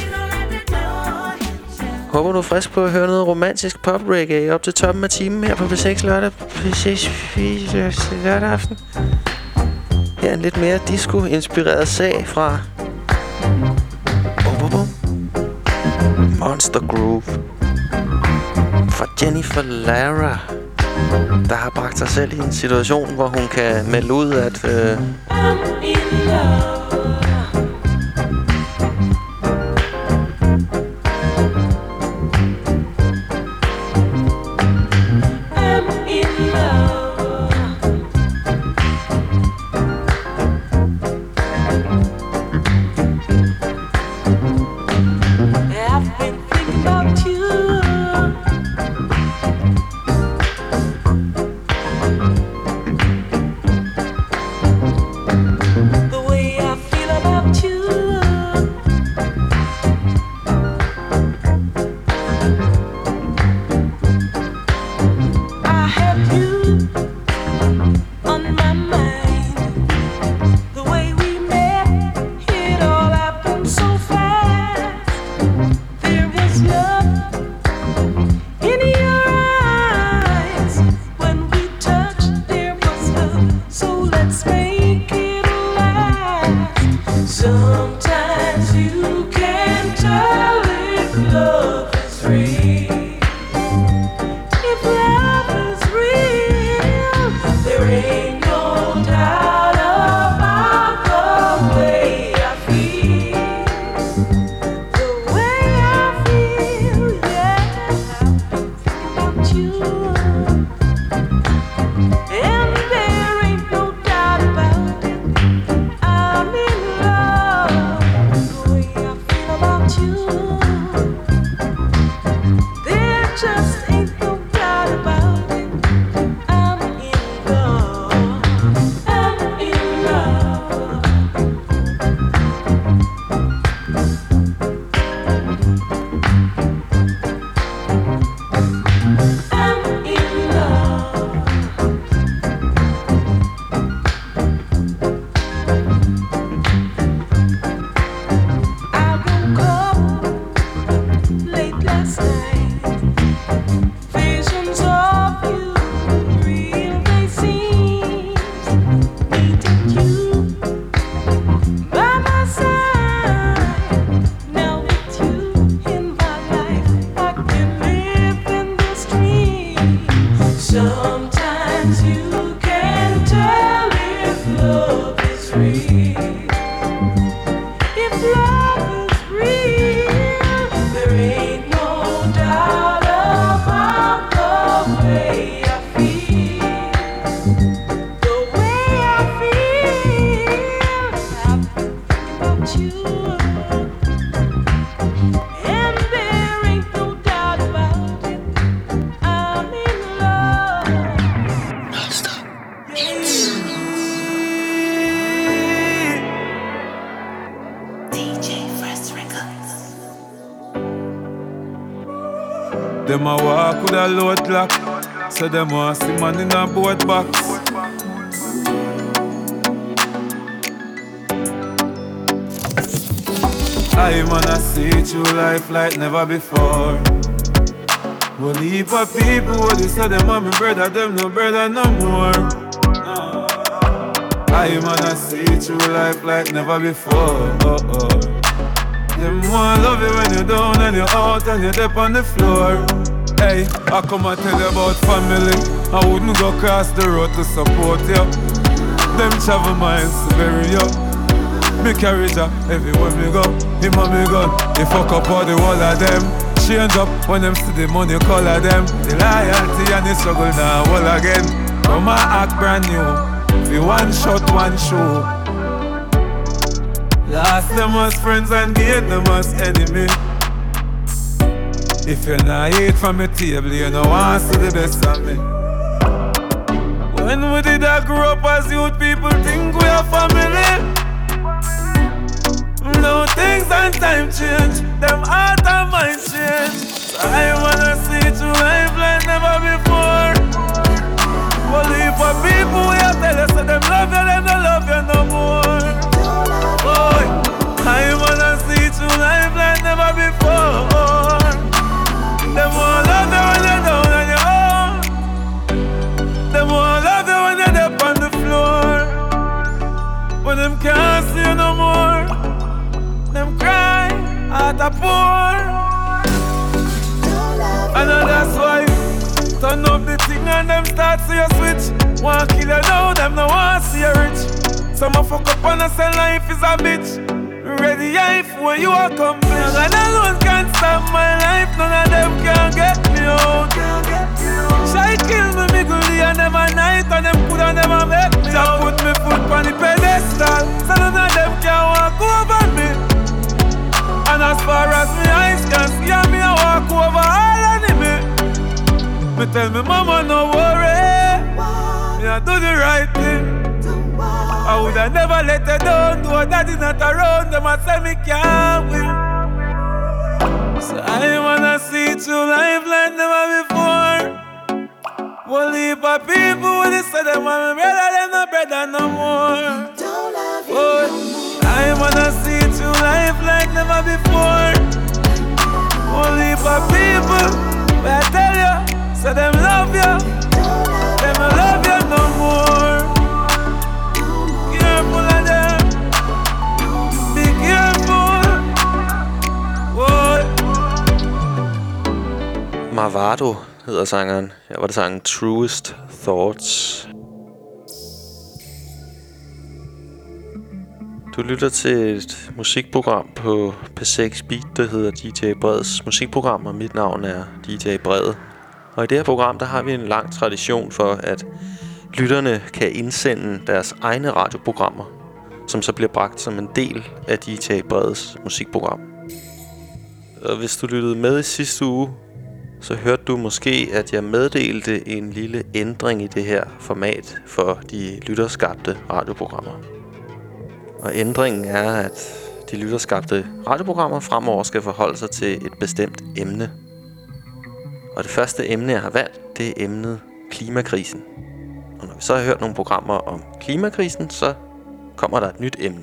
Håber du er frisk på at høre noget romantisk pop-reggae op til toppen af timen her på P seks lørdag, P seks lørdag aften. Her er en lidt mere disco-inspireret sag fra oh, oh, oh. Monster Groove fra Jennifer Lara, der har bragt sig selv i en situation, hvor hun kan melde ud, at øh, The way I feel them a walk with a load clock. So them want see man in a boat box. I wanna see through life like never before. Well, heap of people, what they say them are my brother, them no brother no more. No. I wanna see through life like never before. Oh, oh. Them want love you when you're down and you're out and you're up on the floor. Hey, I come and tell you about family. I wouldn't go across the road to support you. Them travel miles to bury you. Me carry ya everywhere me go. Him and me gun, he fuck up all the whole of them. Change up when them see the money color them. The loyalty and the struggle now all again. Come and act brand new. Be one shot, one show. Last them as friends and gain them as enemy. If you not eat from the table, you know want to see the best of me. When we did I grow up as youth, people think we are family. Now things and time change, them heart and mind change. So I wanna see through life like never before. Only for people we are tell you, so them love you, them don't love you no more. Boy, I wanna see through life like never before. Them won't love you when you're down on your own. Them won't love you when you're up on the floor. When them can't see you no more. Them cry at a pour. And that's why turn up the thing and them start see you switch. Want kill you now, them no want see you rich. Some a fuck up and a say life is a bitch. Ready life when you are coming. And alone can't stop my life. None of them can get me out. Try kill me, me goodie and them a night. And them coulda never make me out. Put me foot on the pedestal. So none of them can walk over me. And as far as me eyes can see, me a walk over all enemy. Me tell me mama no worry. Me a do the right thing. I woulda never let her down. Though daddy not around, them a say me can't win. So I wanna see through life like never before. One heap of people when they say them want me brother, them no brother no more. Oh, I wanna see through life like never before. One heap of people, but I tell you, so them love you, them no love you no more. Careful of them, be careful. Whoa. Mavado hedder sangeren. Her var det sangen Truest Thoughts. Du lytter til et musikprogram på P seks Beat, der hedder D J Breds musikprogram, og mit navn er D J Bred. Og i det her program, der har vi en lang tradition for, at lytterne kan indsende deres egne radioprogrammer, som så bliver bragt som en del af D J Breds musikprogram. Og hvis du lyttede med i sidste uge, så hørte du måske, at jeg meddelte en lille ændring i det her format for de lytterskabte radioprogrammer. Og ændringen er, at de lytterskabte radioprogrammer fremover skal forholde sig til et bestemt emne. Og det første emne, jeg har valgt, det er emnet klimakrisen. Og når vi så har hørt nogle programmer om klimakrisen, så kommer der et nyt emne.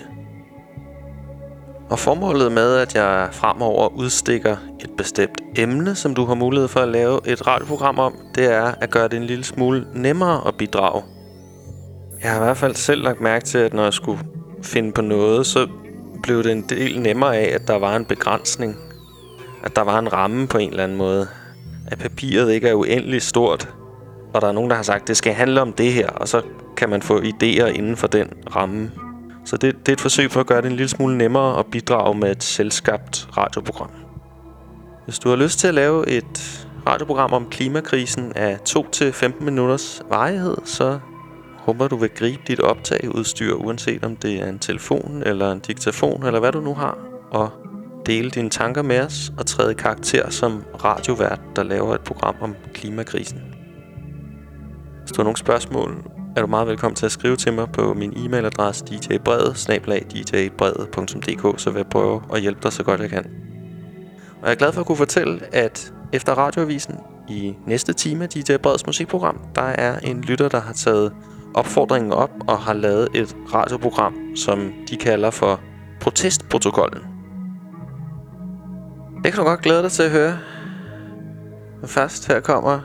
Og formålet med, at jeg fremover udstikker et bestemt emne, som du har mulighed for at lave et radioprogram om, det er at gøre det en lille smule nemmere at bidrage. Jeg har i hvert fald selv lagt mærke til, at når jeg skulle finde på noget, så blev det en del nemmere af, at der var en begrænsning. At der var en ramme på en eller anden måde. At papiret ikke er uendeligt stort. Og der er nogen, der har sagt, at det skal handle om det her, og så kan man få idéer inden for den ramme. Så det, det er et forsøg for at gøre det en lille smule nemmere at bidrage med et selvskabt radioprogram. Hvis du har lyst til at lave et radioprogram om klimakrisen af to til femten minutters varighed, så håber du vil gribe dit optageudstyr, uanset om det er en telefon eller en diktafon eller hvad du nu har, og dele dine tanker med os og træde i karakter som radiovært, der laver et program om klimakrisen. Hvis du har nogle spørgsmål, er du meget velkommen til at skrive til mig på min e-mailadresse d j brede bindestreg d j brede punktum d k, så vil jeg prøve at hjælpe dig så godt jeg kan. Og jeg er glad for at kunne fortælle, at efter radioavisen i næste time af D J Breds musikprogram. Der er en lytter, der har taget opfordringen op og har lavet et radioprogram, som de kalder for Protestprotokollen. Det kan du godt glæde dig til at høre. Men først her kommer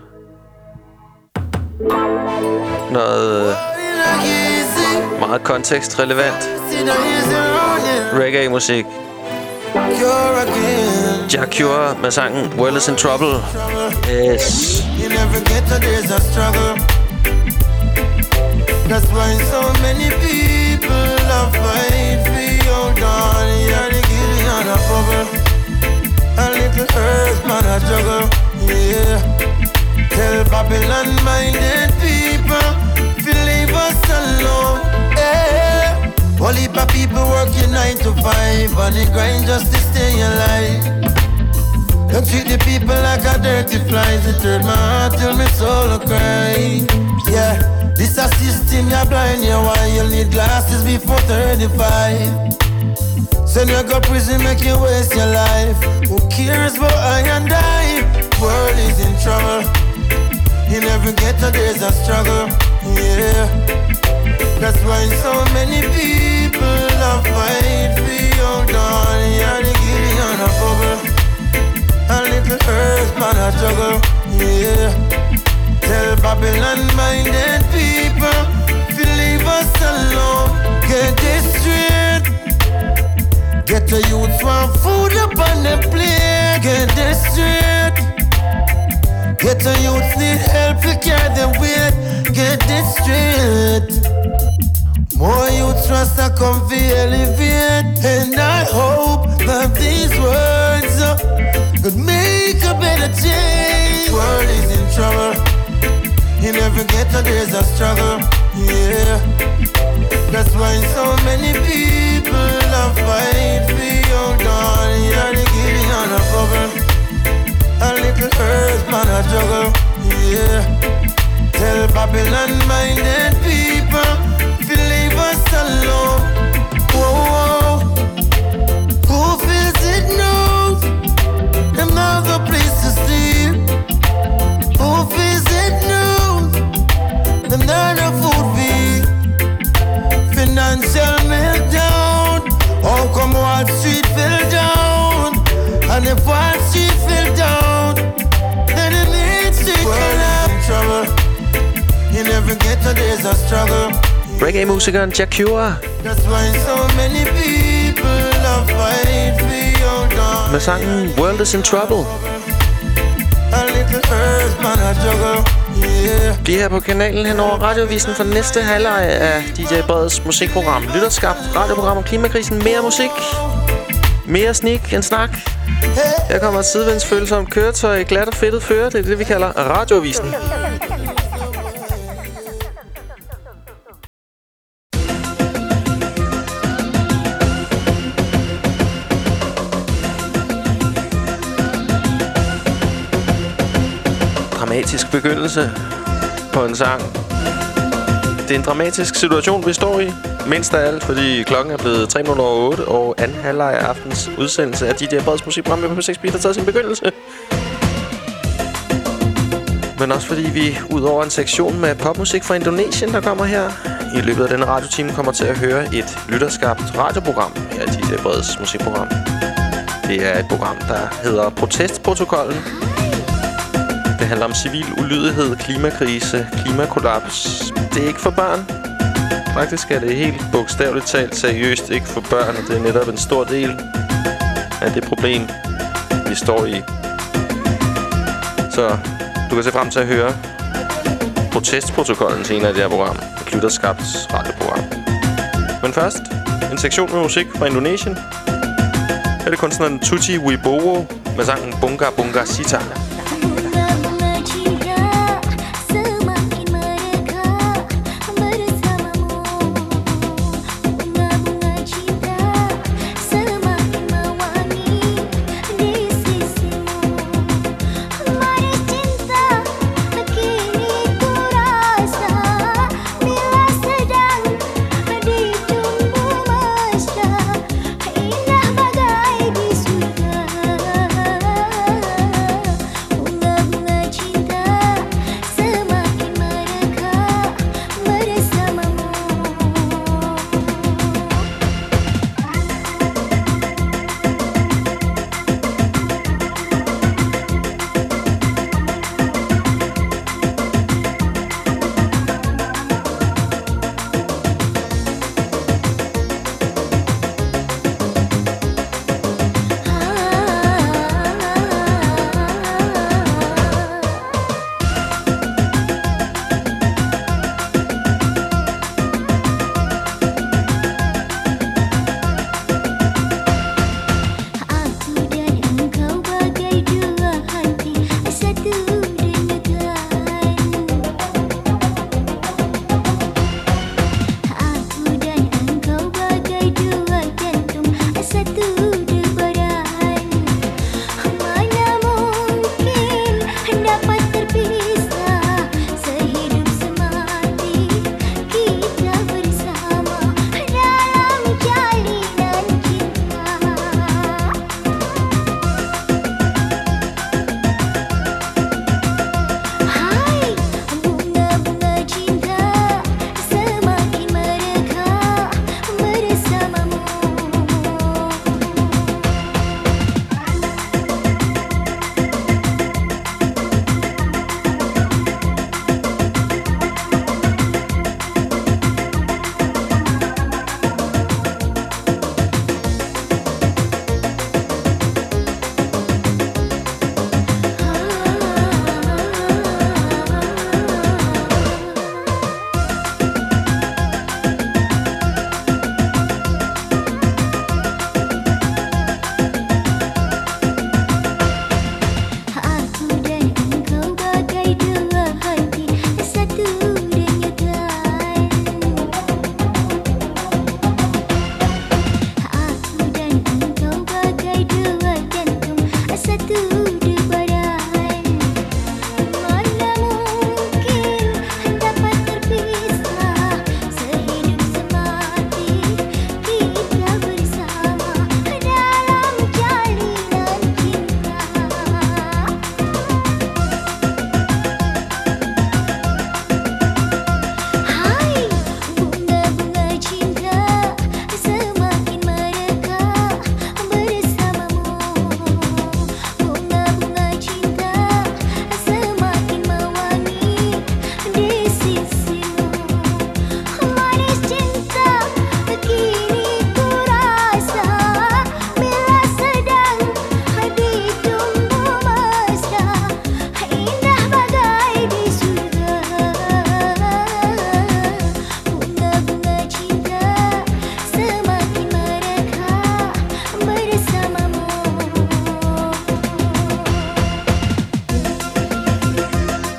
noget meget kontekstrelevant reggae-musik. Jah Cure med sangen World is in Trouble. Yes. You never get to there's a struggle. That's why so many people are fight for you, darling. You're the guinea on a bubble. A little earth man a juggle. Yeah. Tell Babylon-minded people to leave us alone. Yeah. All heap of people working nine to five on the grind just to stay alive. Don't treat the people like a dirty flies. It hurt my heart till my soul will cry. Yeah, this a system you're blind. You why you need glasses before thirty-five. Send you go prison, make you waste your life. Who cares about I and I? World is in trouble. You never get to there's a struggle. Yeah, that's why so many people are fight for you, darling. You're the guinea on a bubble. A little earth man a juggle. Yeah. Tell Babylon-minded people to leave us alone. Get this straight. Get the youth want food up on the plate. Get this straight. Get the youth need help to carry the weight. Get this straight. More youths trust to come for elevate. And I hope that these words uh, could make a better change. World is in trouble. You never get to there's a struggle. Yeah. That's why so many people are fight for you, darling. You're the guinea on a bubble. A little earth man a juggle. Yeah. Tell Babylon-minded people to leave us alone. Whoa, whoa. Who feels it knows them have a place to sleep. Who feels it knows them not a food feed. Financial meltdown. How come Wall Street fell down? And if Wall Street fell down, then the Main Street collapse. Trouble. You never get to there's a struggle. Reggae-musikeren Jah Cure med sangen World is in Trouble. Bliv her på kanalen hen over radioavisen for næste halvleg af D J Breds musikprogram. Lytterskabt radioprogram om klimakrisen. Mere musik, mere snik end snak. Her kommer et sidevindsfølsomt køretøj, glat og fedtet fører. Det er det vi kalder radioavisen. Dramatisk begyndelse på en sang. Det er en dramatisk situation, vi står i. Mindst af alt, fordi klokken er blevet tre minutter over otte, og anden halvleg af aftens udsendelse af D J Breds musikprogram med P seks Beat har taget sin begyndelse. Men også fordi vi, ud over en sektion med popmusik fra Indonesien, der kommer her, i løbet af denne radiotime kommer til at høre et lytterskabt radioprogram her i D J Breds musikprogram. Det er et program, der hedder Protestprotokollen. Det handler om civil ulydighed, klimakrise, klimakollaps. Det er ikke for børn. Faktisk er det helt bogstaveligt talt seriøst ikke for børn, og det er netop en stor del af det problem, vi står i. Så du kan se frem til at høre Protestprotokollen senere i det her program. Et lytterskabt radioprogram. Men først en sektion med musik fra Indonesien. Her er det kunstneren Tuti Wibowo med sangen Bunga Bunga Sita. Indah bagai di surga.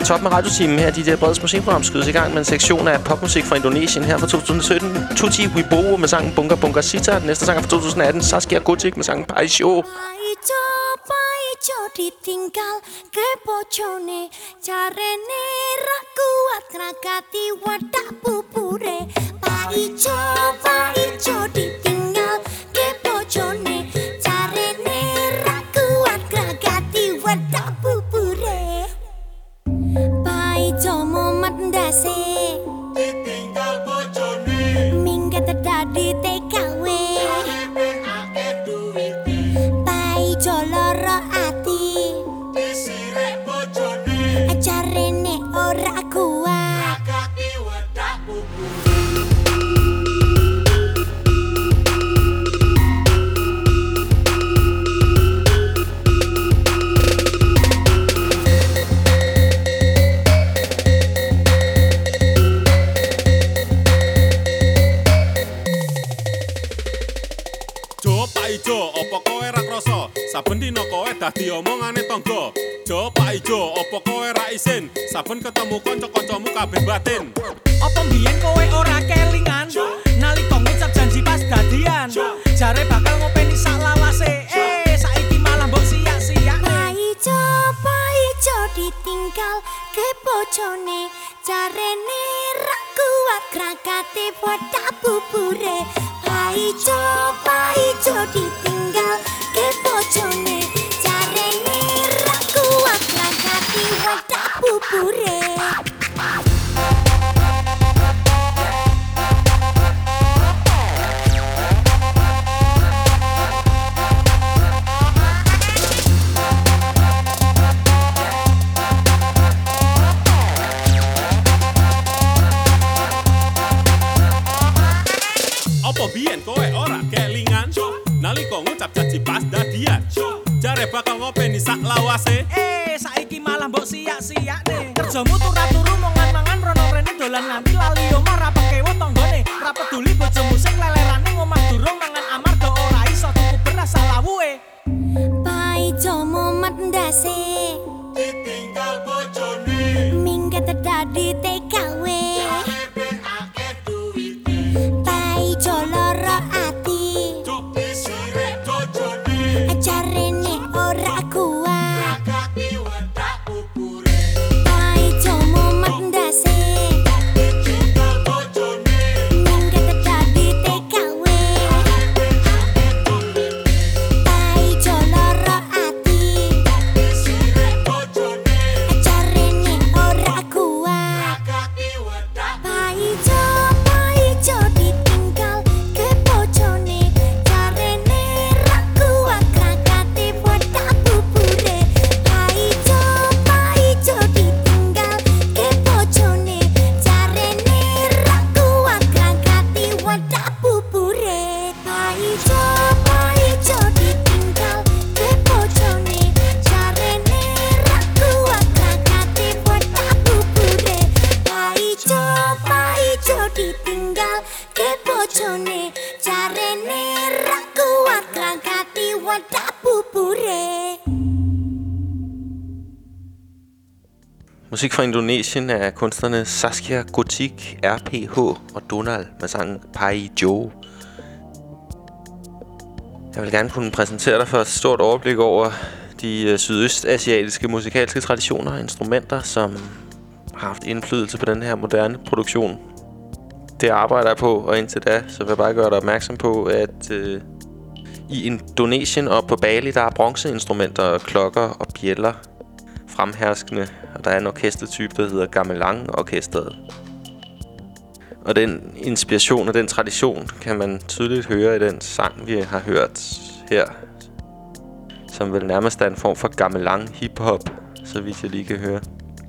toppen af radiotimen her. D J Breds musikprogram skydes i gang med en sektion af popmusik fra Indonesien her fra to tusind sytten. Tuti Wibowo med sangen Bunga Bunga Sita. Den næste sang er fra to tusind atten. Saskia Gotik med sangen Paijo. Paijo, paijo ditinggal ke bojone. Carene ra kuat ngrakati wadah pupure. Paijo, paijo ditinggal ke bojone. Carene ra kuat ngrakati wadah pupure. Paijo momat ndase ditinggal bojone. Minggat dadi T K W. Paijo loro ati disirek bojone. Carene ora kuat ngrakati wadah pupure. Ijo, opo kowe ra krasa? Saben dina kowe dadi omongane tangga. Jo Pak Ijo, opo kowe ra isin? Saben ketemu kanca-kancamu kabeh batin. Apa mbiyen kowe ora kelingan? Nalika ngucap janji pas dadian. Jare bakal ngopeni sak lawase. Eh, saiki malah mbok siyak-siyak. Pak Ijo, Pak Ijo ditinggal ke bojone. Jarene ra kuat ngrakati wadah pupure. Pak Ijo, Pak Ijo ditinggal ke bojone. Jarene ra kuat ngrakati wadah pupure. Apa biyen kowe ora kelingan? Nalika ngucap janji pas dadian. Jare bakal ngopeni sak lawase. Eh, saiki malah mbok siyak-siyak nih. Kerjamu turu-turu mangan-mangan rono rene dolan nganti lali omah ra pekewo tanggane. Ra peduli bojomu sing lelerane ngomah durung mangan amarga ora iso tuku beras salawuhe. Paijo momat ndase ditinggal bojone. Minggat dadi T K W. Paijo loro ati disirek bojone. Carene ora kuat ngrakati wadah pupure. Paijo momat ndase ditinggal bojone. Minggat dadi T K W. Paijo loro ati disirek bojone. Carene ora kuat ngrakati wadah. Paijo, Paijo ditinggal ke bojone. Carene ra kuat ngrakati wadah pupure. Paijo, Paijo ditinggal ke bojone. Carene ra kuat ngrakati wadah pupure. Paijo, Paijo ditinggal ke bojone. Carene ra kuat ngrakati wadah pupure. Paijo, Paijo ditinggal ke bojone. Carene ra kuat ngrakati wadah pupure. Musik fra Indonesien er kunstnerne Saskia Gotik, R P H og Donald med sangen Paijo. Jeg vil gerne kunne præsentere dig for et stort overblik over de øh, sydøstasiatiske musikalske traditioner og instrumenter, som har haft indflydelse på den her moderne produktion. Det arbejder jeg på, og indtil da, så vil jeg bare gøre dig opmærksom på, at øh, i Indonesien og på Bali, der er bronzeinstrumenter, klokker og bjælder fremherskende, og der er en orkestertype, der hedder Gamelan-orkestret. Og den inspiration og den tradition kan man tydeligt høre i den sang, vi har hørt her, som vel nærmest er en form for gamelan hip-hop, så vidt jeg lige kan høre.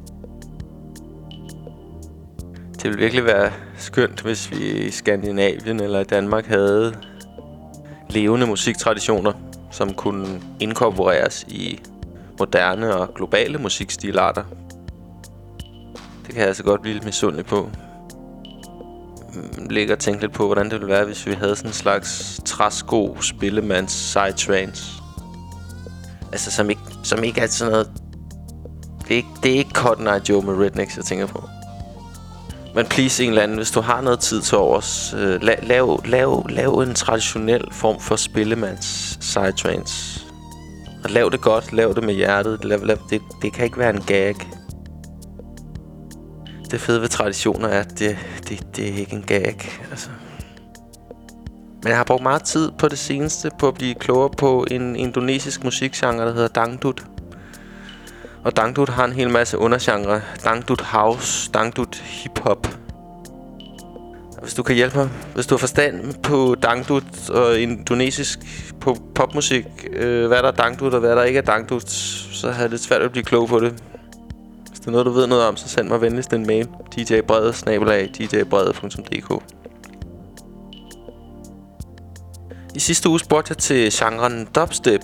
Det ville virkelig være skønt, hvis vi i Skandinavien eller i Danmark havde levende musiktraditioner, som kunne inkorporeres i moderne og globale musikstilarter. Det kan jeg altså godt blive lidt misundelig på. Ligger og tænke lidt på, hvordan det ville være, hvis vi havde sådan en slags træsko spillemands psytrance. Altså som ikke, som ikke er sådan noget Det er ikke, det er ikke Cotton Eye Joe med Rednecks, jeg tænker på. Men please, en eller anden, hvis du har noget tid til overs, øh, la- lav, lav, lav en traditionel form for spillemands psytrance. Og lav det godt, lav det med hjertet. Lav, lav, det, det kan ikke være en gag. Det fede ved traditioner er, at det, det, det er ikke en gag. Altså. Men jeg har brugt meget tid på det seneste på at blive klogere på en indonesisk musikgenre, der hedder Dangdut. Og Dangdut har en hel masse undergenre. Dangdut House, Dangdut Hip Hop. Hvis du kan hjælpe mig, hvis du har forstand på Dangdut og indonesisk på popmusik, øh, hvad der er Dangdut og hvad der ikke er Dangdut, så har det lidt svært at blive klog på det. Hvis det er noget, du ved noget om, så send mig venligst en mail. d j brede snabel-a d j brede punktum d k. I sidste uge spurgte jeg til genren dubstep.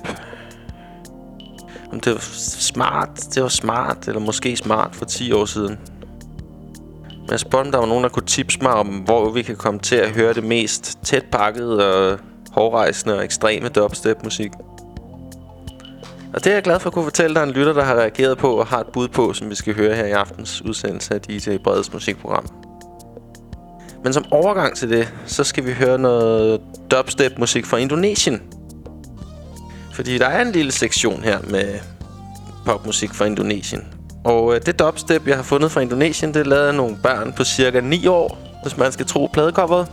Om det var smart, det var smart, eller måske smart for ti år siden. Men jeg spurgte, om der var nogen, der kunne tipse mig om, hvor vi kan komme til at høre det mest tæt pakket og hårdrejsende og ekstreme dubstep-musik. Og det er jeg glad for at kunne fortælle dig en lytter, der har reageret på og har et bud på, som vi skal høre her i aftens udsendelse af D J Bredes musikprogram. Men som overgang til det, så skal vi høre noget dubstep-musik fra Indonesien. Fordi der er en lille sektion her med popmusik fra Indonesien. Og øh, det dubstep, jeg har fundet fra Indonesien, det er lavet af nogle børn på cirka ni år, hvis man skal tro pladecoveret.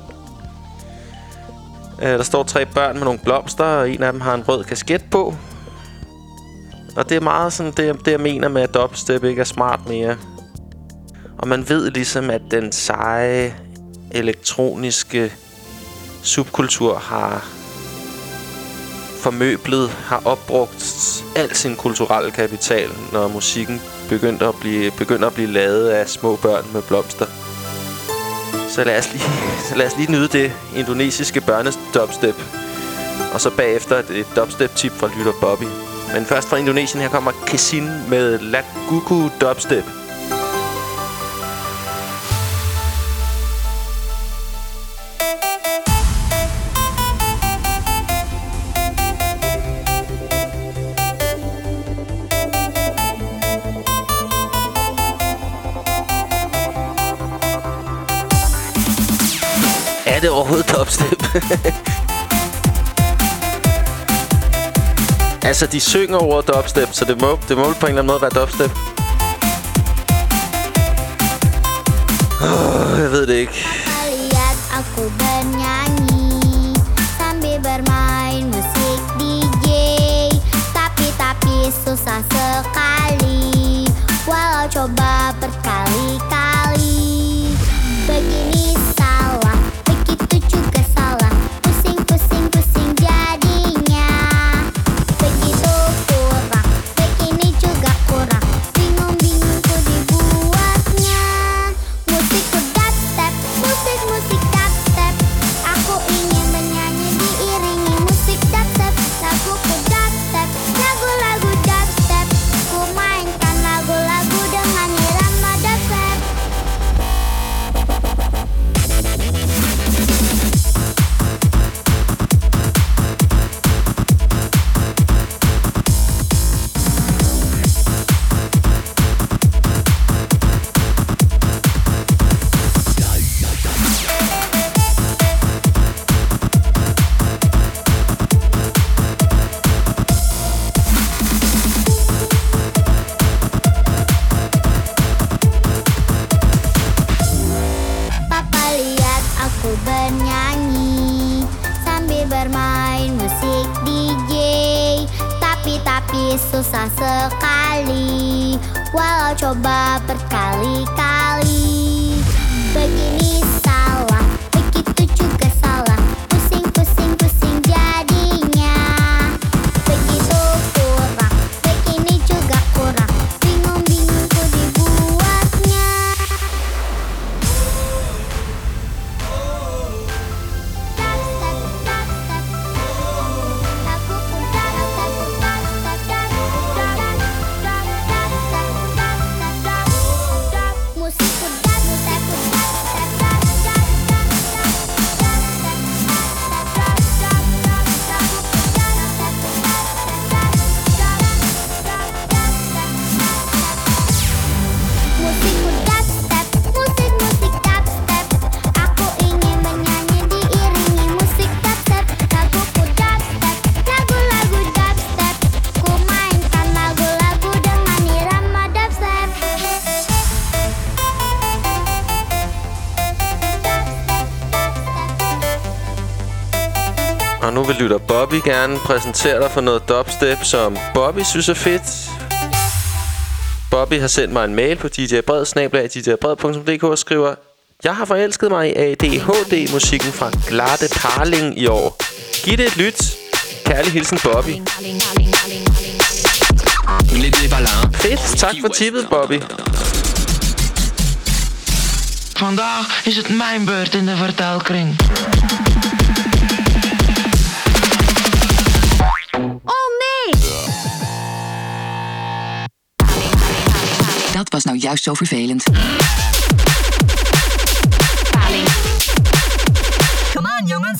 Øh, der står tre børn med nogle blomster, og en af dem har en rød kasket på. Og det er meget sådan det, det jeg mener med, at dubstep ikke er smart mere. Og man ved ligesom, at den seje elektroniske subkultur har formøblet, har opbrugt al sin kulturelle kapital, når musikken begyndte at blive, begynder at blive lavet af små børn med blomster. Så lad os lige, så lad os lige nyde det indonesiske børnedubstep. Og så bagefter et, et dubstep-tip fra lytter Bobby. Men først fra Indonesien, her kommer Kesin med Laguku Dubstep. Er det overhovedet dubstep? Altså, de synger over dubstep, så det må, det må på en eller anden måde være dubstep. Oh, jeg ved det ikke. Lihat aku bernyanyi sambil bermain musik D J, tapi tapi susah sekali walau coba berkali-kali. Begini salah, begitu juga salah, pusing pusing pusing jadinya. Begitu kurang, begini juga kurang, bingung bingung ku dibuatnya. Musikku dubstep, musik musik dubstep, aku ingin bernyanyi diiringi musik dubstep. Laguku dubstep, lagu-lagu dubstep, ku mainkan lagu-lagu dengan irama dubstep. Papa lihat aku bernyanyi sambil bermain musik D J, tapi tapi susah sekali walau coba berkali-kali. Begini salah, begitu juga salah, pusing pusing pusing jadinya. Begitu kurang, begini juga kurang, bingung bingung ku dibuatnya. Musikku dubstep, dubstep, dubstep. Og nu vil lytter Bobby gerne præsentere dig for noget dubstep, som Bobby synes er fedt. Bobby har sendt mig en mail på d j bred snabel-a d j bred punktum d k og skriver: Jeg har forelsket mig i A D H D-musikken fra Glade Parling i år. Giv det et lyt. Kærlig hilsen, Bobby. Fedt, tak for tippet, Bobby. Vandaag is het mijn beurt in de vertelkring. Oh nee! Dat was nou juist zo vervelend. Come on, jongens!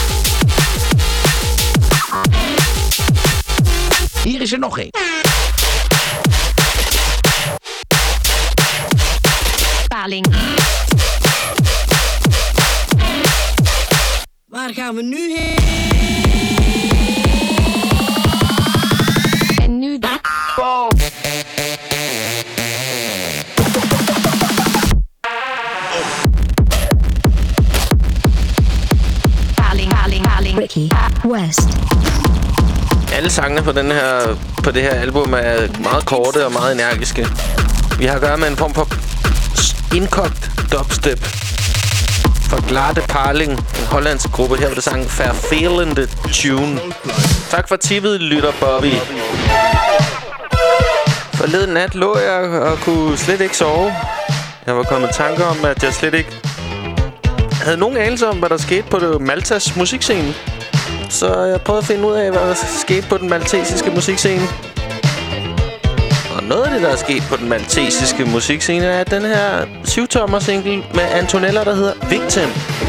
Hier is er nog één. Paling. Waar gaan we nu heen? En nu de... Oh. Paling, paling, paling. Ricky West. Alle sangene på, den her, på det her album er meget korte og meget energiske. Vi har at gøre med en form for indkogt dubstep fra Glade Parling, en hollandsk gruppe. Her var det sangen Vervelende Tune. Tak for tippet, lytter Bobby. Forleden nat lå jeg og kunne slet ikke sove. Jeg var kommet i tanke om, at jeg slet ikke havde nogen anelse om, hvad der skete på det Maltas musikscene. Så jeg prøvede at finde ud af, hvad der skete på den maltesiske musikscene. Og noget af det, der er sket på den maltesiske musikscene, er den her syv-tommer single med Antonella, der hedder Victim.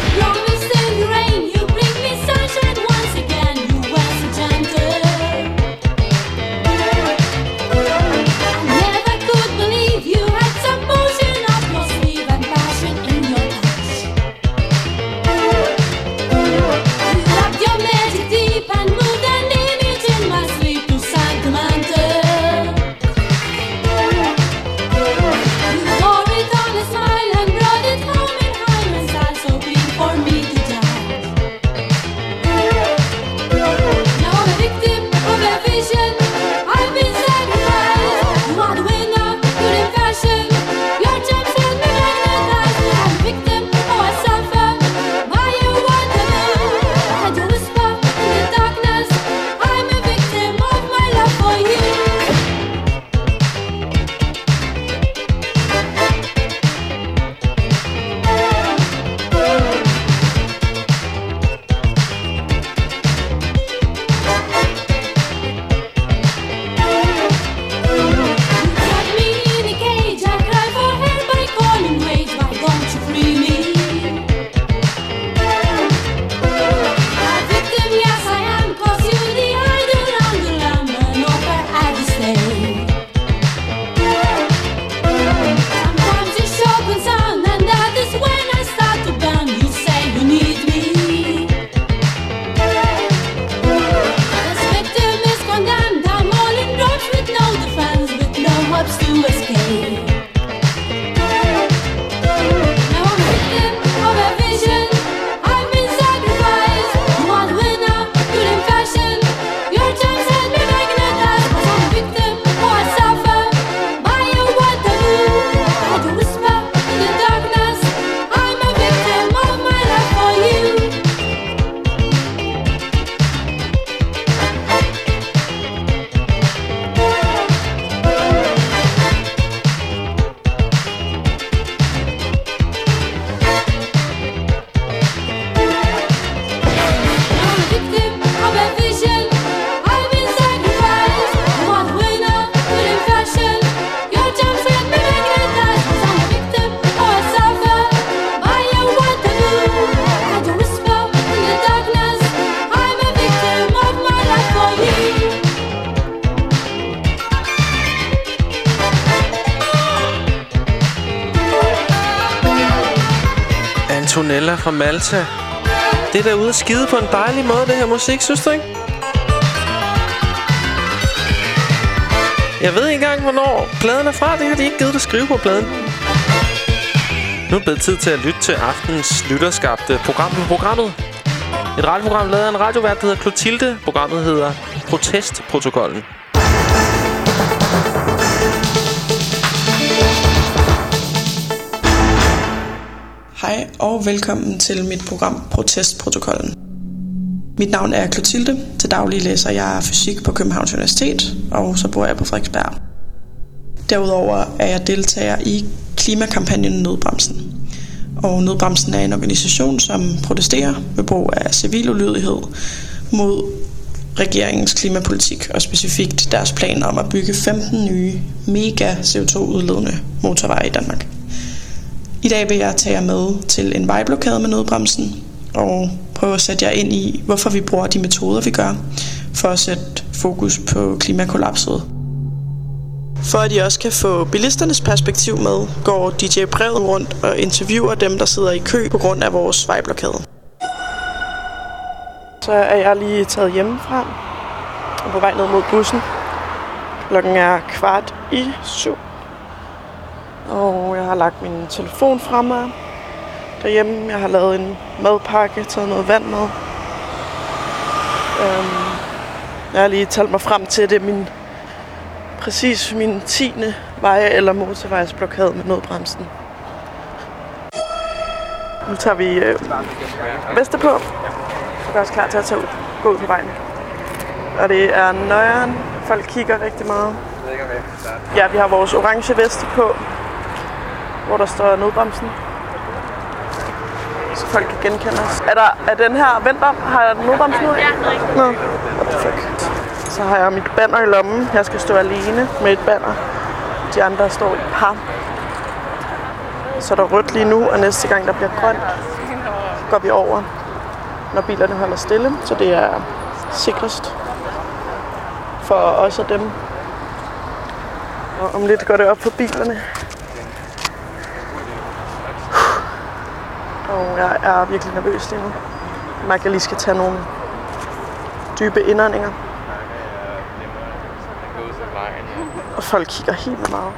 Antonella fra Malta. Det er derude at skide på en dejlig måde, det her musik, synes du ikke? Jeg ved ikke engang, hvornår pladen er fra. Det har de ikke givet at skrive på pladen. Nu er det blevet tid til at lytte til aftens lytterskabte program på programmet. Et radioprogram lavet af en radiovært, der hedder Clotilde. Programmet hedder Protestprotokollen. Hej og velkommen til mit program Protestprotokollen. Mit navn er Clotilde. Til daglig læser jeg fysik på Københavns Universitet, og så bor jeg på Frederiksberg. Derudover er jeg deltager i klimakampagnen Nødbremsen. Og Nødbremsen er en organisation, som protesterer ved brug af civil ulydighed mod regeringens klimapolitik, og specifikt deres planer om at bygge femten nye mega C O to udledende motorveje i Danmark. I dag vil jeg tage jer med til en vejblokade med Nødbremsen og prøve at sætte jer ind i, hvorfor vi bruger de metoder, vi gør, for at sætte fokus på klimakollapset. For at I også kan få bilisternes perspektiv med, går D J Brevet rundt og interviewer dem, der sidder i kø på grund af vores vejblokade. Så er jeg lige taget hjemmefra og på vej ned mod bussen. Klokken er kvart i syv. Og jeg har lagt min telefon fremme derhjemme. Jeg har lavet en madpakke, taget noget vand med. Øhm, jeg har lige talt mig frem til, det min præcis min tiende vej- eller motorvejsblokade med Nødbremsen. Nu tager vi øh, veste på, og gør os klar til at tage ud, gå ud på vejen. Og det er nøjeren. Folk kigger rigtig meget. Ja, vi har vores orange veste på, hvor der står Nødbremsen, så folk kan genkende os. Er, der, er den her vendt om? Har jeg Nødbremsen ud? Nå, what the fuck. Så har jeg mit banner i lommen. Jeg skal stå alene med et banner. De andre står i par. Så er der rødt lige nu, og næste gang der bliver grønt, går vi over, når bilerne holder stille. Så det er sikrest for os og dem. Og om lidt går det op på bilerne. Og jeg er virkelig nervøs lige nu. Jeg mærker, at jeg lige skal tage nogle dybe indåndinger. Og folk kigger helt vildt meget.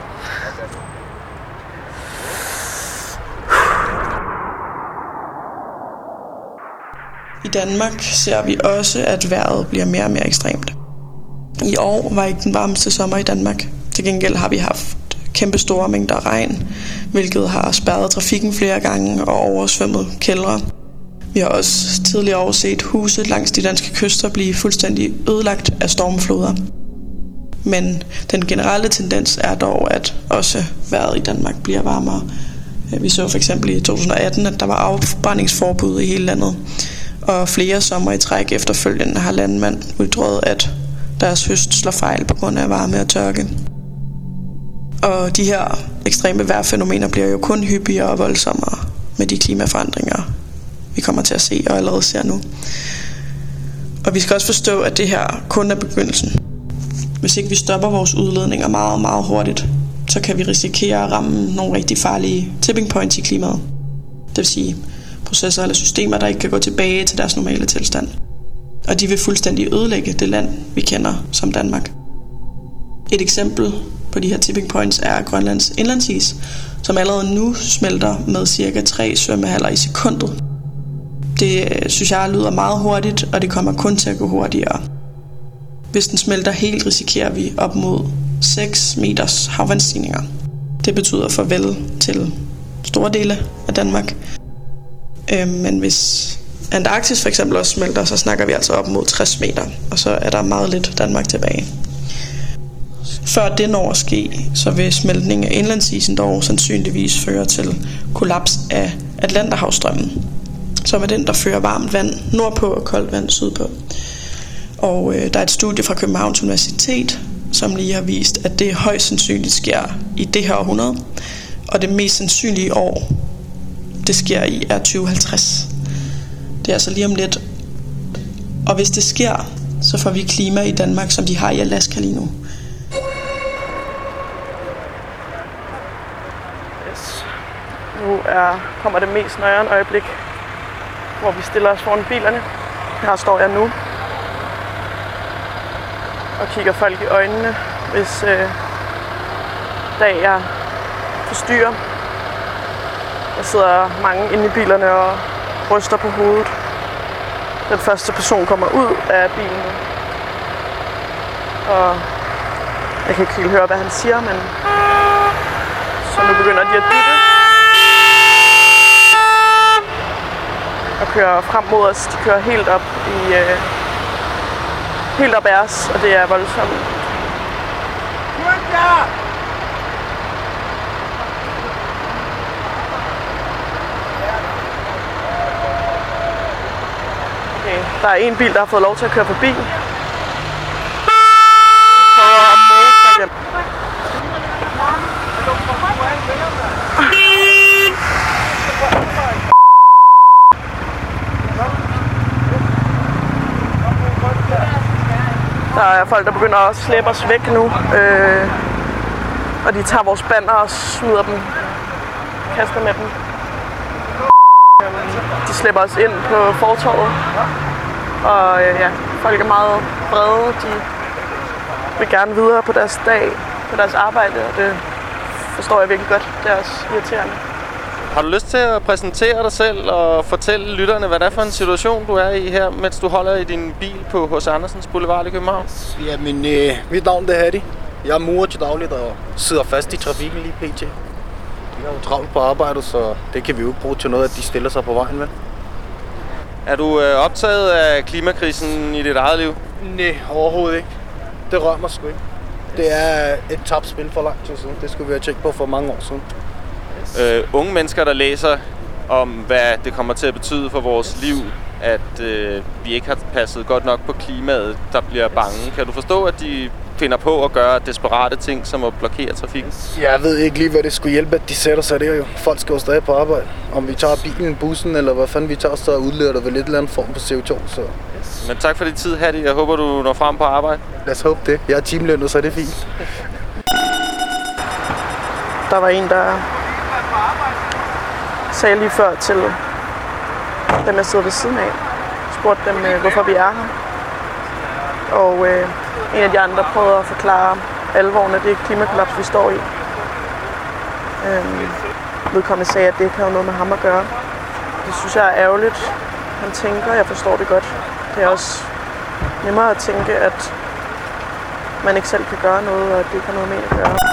I Danmark ser vi også, at vejret bliver mere og mere ekstremt. I år var ikke den varmeste sommer i Danmark. Til gengæld har vi haft kæmpe store mængder regn, hvilket har spærret trafikken flere gange og oversvømmet kældre. Vi har også tidligere år set huse langs de danske kyster blive fuldstændig ødelagt af stormfloder. Men den generelle tendens er dog, at også vejret i Danmark bliver varmere. Vi så for eksempel i to tusind og atten, at der var afbrændingsforbud i hele landet. Og flere sommer i træk efterfølgende har landmænd ytret, at deres høst slår fejl på grund af varme og tørke. Og de her ekstreme vejrfænomener bliver jo kun hyppigere og voldsommere med de klimaforandringer, vi kommer til at se og allerede ser nu. Og vi skal også forstå, at det her kun er begyndelsen. Hvis ikke vi stopper vores udledninger meget, meget hurtigt, så kan vi risikere at ramme nogle rigtig farlige tipping points i klimaet. Det vil sige processer eller systemer, der ikke kan gå tilbage til deres normale tilstand. Og de vil fuldstændig ødelægge det land, vi kender som Danmark. Et eksempel på de her tipping points er Grønlands indlandsis, som allerede nu smelter med cirka tre svømmehaller i sekundet. Det synes jeg lyder meget hurtigt, og det kommer kun til at gå hurtigere. Hvis den smelter helt, risikerer vi op mod seks meters havvandsstigninger. Det betyder farvel til store dele af Danmark. Men hvis Antarktis for eksempel også smelter, så snakker vi altså op mod tres meter, og så er der meget lidt Danmark tilbage. Før det når at ske, så vil smeltning af indlandsisen dog sandsynligvis føre til kollaps af Atlanterhavsstrømmen, som er den, der fører varmt vand nordpå og koldt vand sydpå. Og øh, der er et studie fra Københavns Universitet, som lige har vist, at det højst sandsynligt sker i det her århundrede, og det mest sandsynlige år, det sker i, er tyve halvtreds. Det er altså lige om lidt. Og hvis det sker, så får vi klima i Danmark, som de har i Alaska lige nu. Yes. Nu er, kommer det mest nøjeren øjeblik, hvor vi stiller os foran bilerne. Her står jeg nu og kigger folk i øjnene, hvis øh, dag jeg forstyrrer. Der sidder mange inde i bilerne og ryster på hovedet. Den første person kommer ud af bilen. Og jeg kan ikke helt høre, hvad han siger, men så nu begynder de at dytte. Og kører frem mod os. De kører helt op i øh, helt op af os, og det er voldsomt. Okay, der er en bil, der har fået lov til at køre forbi. Prøver at måle hjem. Der er folk, der begynder at slæbe os væk nu. Øh, og de tager vores banner og smider dem. Kaster med dem. De slæber os ind på fortovet. Og øh, ja, folk er meget vrede. De vil gerne videre på deres dag, på deres arbejde. Og det forstår jeg virkelig godt. Det er også irriterende. Har du lyst til at præsentere dig selv og fortælle lytterne, hvad det er for en situation, du er i her, mens du holder i din bil på H C Andersens Boulevard i København? Jamen, øh, mit navn er Hadi. Jeg er murer til dagligt og sidder fast i trafikken lige pt. Vi har jo travlt på arbejdet, så det kan vi jo ikke bruge til noget, at de stiller sig på vejen med. Er du øh, optaget af klimakrisen i dit eget liv? Nej, overhovedet ikke. Det rører mig sgu ikke. Det er et tabt spil for lang tid siden. Det skulle vi have tjekket på for mange år siden. Øh, unge mennesker, der læser om, hvad det kommer til at betyde for vores liv, at øh, vi ikke har passet godt nok på klimaet, der bliver bange. Kan du forstå, at de finder på at gøre desperate ting, som at blokere trafikken? Jeg ved ikke lige, hvad det skulle hjælpe, at de sætter sig der jo. Folk skal jo stadig på arbejde. Om vi tager bilen, bussen, eller hvad fanden vi tager, så udleder der vel et eller andet form på C O to. Så. Men tak for din tid, Hadi. Jeg håber, du når frem på arbejde. Lad os håbe det. Jeg er timelønnet, så er det fint. Der var en, der sagde lige før til dem, jeg sidder ved siden af. Spurgte dem, hvorfor vi er her. Og øh, en af de andre prøvede at forklare alvoren af det klimakollaps, vi står i. Øhm, vedkommende sagde, at det ikke havde noget med ham at gøre. Det synes jeg er ærgerligt. Han tænker, jeg forstår det godt. Det er også nemmere at tænke, at man ikke selv kan gøre noget, og at det ikke har noget med at gøre.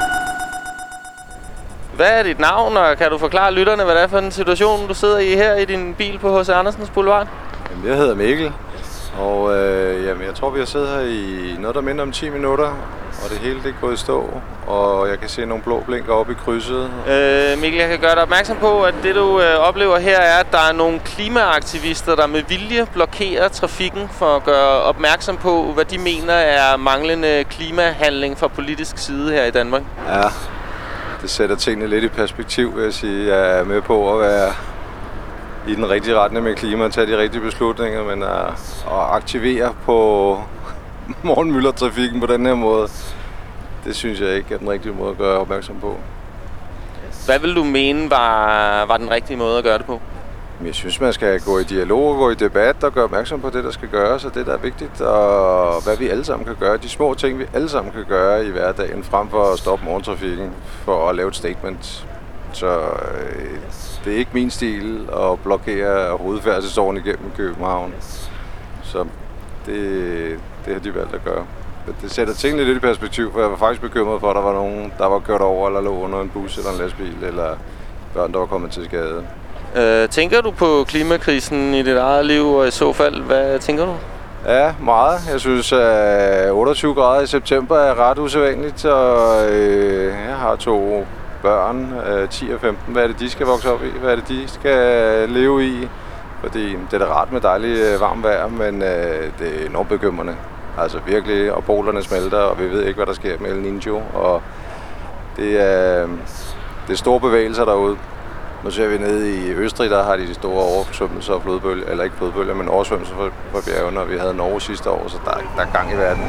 Hvad er dit navn, og kan du forklare lytterne, hvad det er for en situation, du sidder i her i din bil på H C Andersens Boulevard? Jamen, jeg hedder Mikkel, og øh, jamen, jeg tror, vi har siddet her i noget, der minder om ti minutter, og det hele det er gået i stå, og jeg kan se nogle blå blinker oppe i krydset. Øh, Mikkel, jeg kan gøre dig opmærksom på, at det du øh, oplever her er, at der er nogle klimaaktivister, der med vilje blokerer trafikken for at gøre opmærksom på, hvad de mener er manglende klimahandling fra politisk side her i Danmark. Ja. Det sætter tingene lidt i perspektiv, vil jeg sige. Jeg er med på at være i den rigtige retning med klima og tage de rigtige beslutninger, men at, at aktivere på morgenmyldertrafikken på den her måde, det synes jeg ikke er den rigtige måde at gøre opmærksom på. Hvad vil du mene var, var den rigtige måde at gøre det på? Jeg synes, man skal gå i dialog og gå i debat og gøre opmærksom på det, der skal gøres, og det, der er vigtigt, og hvad vi alle sammen kan gøre. De små ting, vi alle sammen kan gøre i hverdagen, frem for at stoppe morgentrafikken for at lave et statement. Så øh, det er ikke min stil at blokere hovedfærdselsåren igennem København. Så det, det har de valgt at gøre. Det sætter tingene lidt i perspektiv, for jeg var faktisk bekymret for, at der var nogen, der var kørt over eller lå under en bus eller en lastbil, eller børn, der var kommet til skade. Øh, tænker du på klimakrisen i dit eget liv, og i så fald, hvad tænker du? Ja, meget. Jeg synes, at otteogtyve grader i september er ret usædvanligt, og øh, jeg har to børn, øh, ti og femten. Hvad er det, de skal vokse op i? Hvad er det, de skal leve i? Fordi det er da rart med dejligt varmt vejr, men øh, det er enormt bekymrende. Altså virkelig, og polerne smelter, og vi ved ikke, hvad der sker med El Niño, og det er, det er store bevægelser derude. Nu ser vi nede i Østrig, der har de store oversvømmelser og flodbølger, eller ikke flodbølger, men oversvømmelser på bjergene, og vi havde Norge sidste år, så der, der er gang i verden.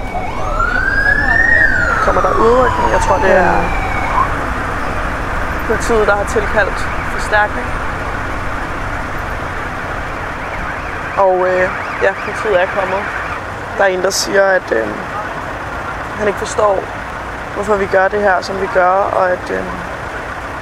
Kommer der udrykning? Jeg tror, det er politiet, der har tilkaldt forstærkning. Og øh, ja, politiet er kommet. Der er en, der siger, at øh, han ikke forstår, hvorfor vi gør det her, som vi gør, og at øh,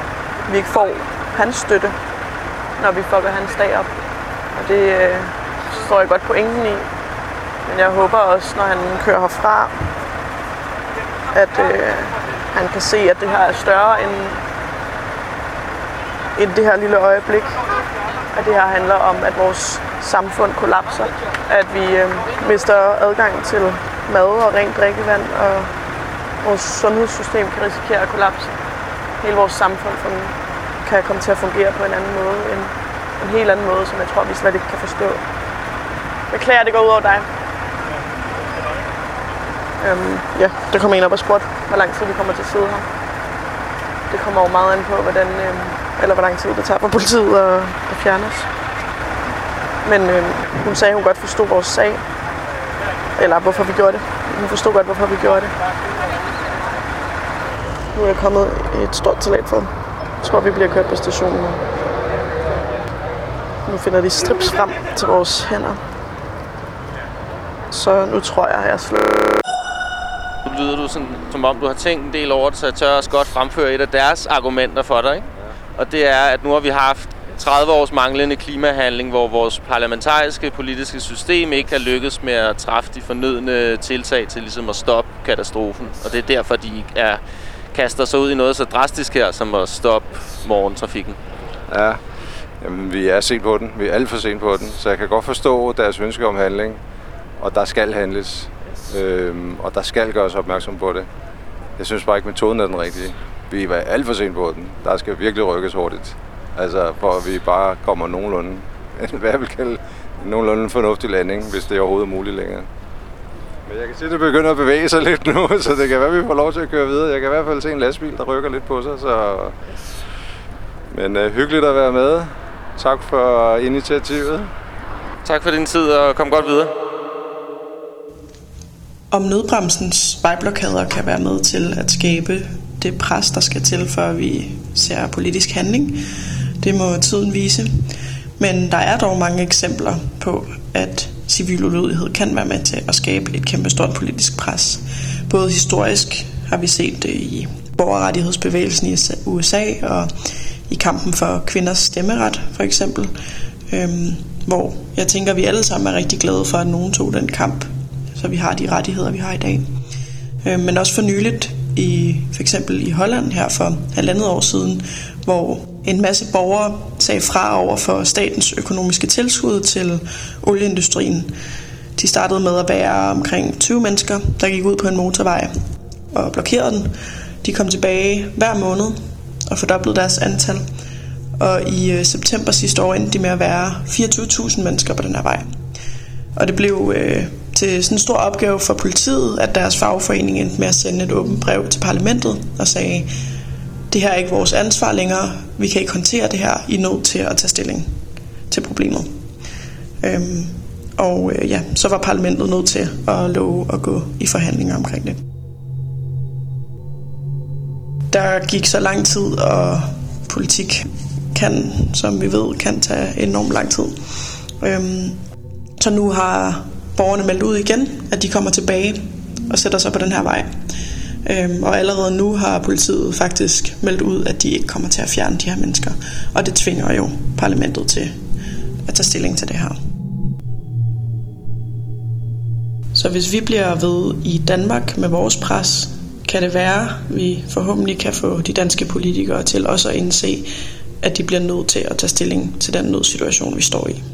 vi ikke får hans støtte, når vi fucker hans dag op. Og det øh, forstår jeg godt pointen i. Men jeg håber også, når han kører herfra, at øh, han kan se, at det her er større end, end det her lille øjeblik. At det her handler om, at vores samfund kollapser. At vi øh, mister adgang til mad og rent drikkevand, og vores sundhedssystem kan risikere at kollapse. Hele vores samfund kan komme til at fungere på en anden måde, en, en helt anden måde, som jeg tror, vi slet ikke kan forstå. Beklager, det går ud over dig. Øhm, ja, der kommer en op og spurgte, hvor lang tid vi kommer til at sidde her. Det kommer jo meget an på, hvordan, øhm, eller hvor lang tid det tager for politiet at, at fjerne os. Men øhm, hun sagde, at hun godt forstod vores sag. Eller hvorfor vi gjorde det. Hun forstod godt, hvorfor vi gjorde det. Nu er jeg kommet et stort salat for. Jeg tror, vi bliver kørt på stationen nu. Nu finder de strips frem til vores hænder. Så nu tror jeg, at jeg slår. Nu lyder du sådan, som om du har tænkt en del over det, så jeg tør også godt fremføre et af deres argumenter for dig, ikke? Og det er, at nu har vi haft tredive års manglende klimahandling, hvor vores parlamentariske politiske system ikke har lykkes med at træffe de fornødne tiltag til ligesom at stoppe katastrofen. Og det er derfor, de er, kaster sig ud i noget så drastisk her, som at stoppe morgentrafikken. Ja, jamen, vi er sent på den. Vi er alt for sent på den, så jeg kan godt forstå deres ønske om handling. Og der skal handles, øhm, og der skal gøres opmærksom på det. Jeg synes bare ikke, metoden er den rigtige. Vi er alt for sent på den. Der skal virkelig rykkes hurtigt. Altså, for at vi bare kommer nogenlunde, hvad jeg vil kalde, nogenlunde fornuftig landing, hvis det er overhovedet muligt længere. Men jeg kan se, at det begynder at bevæge sig lidt nu, så det kan være, at vi får lov til at køre videre. Jeg kan i hvert fald se en lastbil, der rykker lidt på sig, så... Men øh, hyggeligt at være med. Tak for initiativet. Tak for din tid, og kom godt videre. Om nødbremsens vejblokader kan være med til at skabe det pres, der skal til, før vi ser politisk handling, det må tiden vise. Men der er dog mange eksempler på, at civil ulydighed kan være med til at skabe et kæmpestort politisk pres. Både historisk har vi set det i borgerrettighedsbevægelsen i U S A og i kampen for kvinders stemmeret, for eksempel, øhm, hvor jeg tænker, at vi alle sammen er rigtig glade for, at nogen tog den kamp, så vi har de rettigheder, vi har i dag. Øhm, men også for nyligt, i, for eksempel i Holland her for halvandet år siden, hvor en masse borgere sagde fra over for statens økonomiske tilskud til olieindustrien. De startede med at være omkring tyve mennesker, der gik ud på en motorvej og blokerede den. De kom tilbage hver måned og fordoblede deres antal. Og i øh, september sidste år endte de med at være fireogtyve tusind mennesker på den her vej. Og det blev øh, til sådan en stor opgave for politiet, at deres fagforening endte med at sende et åbent brev til parlamentet og sagde, det her er ikke vores ansvar længere, vi kan ikke håndtere det her, I er nødt til at tage stilling til problemet. Øhm, og øh, ja, så var parlamentet nødt til at love at gå i forhandlinger omkring det. Der gik så lang tid, og politik kan, som vi ved, kan tage enormt lang tid. Øhm, så nu har borgerne meldt ud igen, at de kommer tilbage og sætter sig på den her vej. Øhm, og allerede nu har politiet faktisk meldt ud, at de ikke kommer til at fjerne de her mennesker. Og det tvinger jo parlamentet til at tage stilling til det her. Så hvis vi bliver ved i Danmark med vores pres, kan det være, at vi forhåbentlig kan få de danske politikere til også at indse, at de bliver nødt til at tage stilling til den nødsituation, vi står i.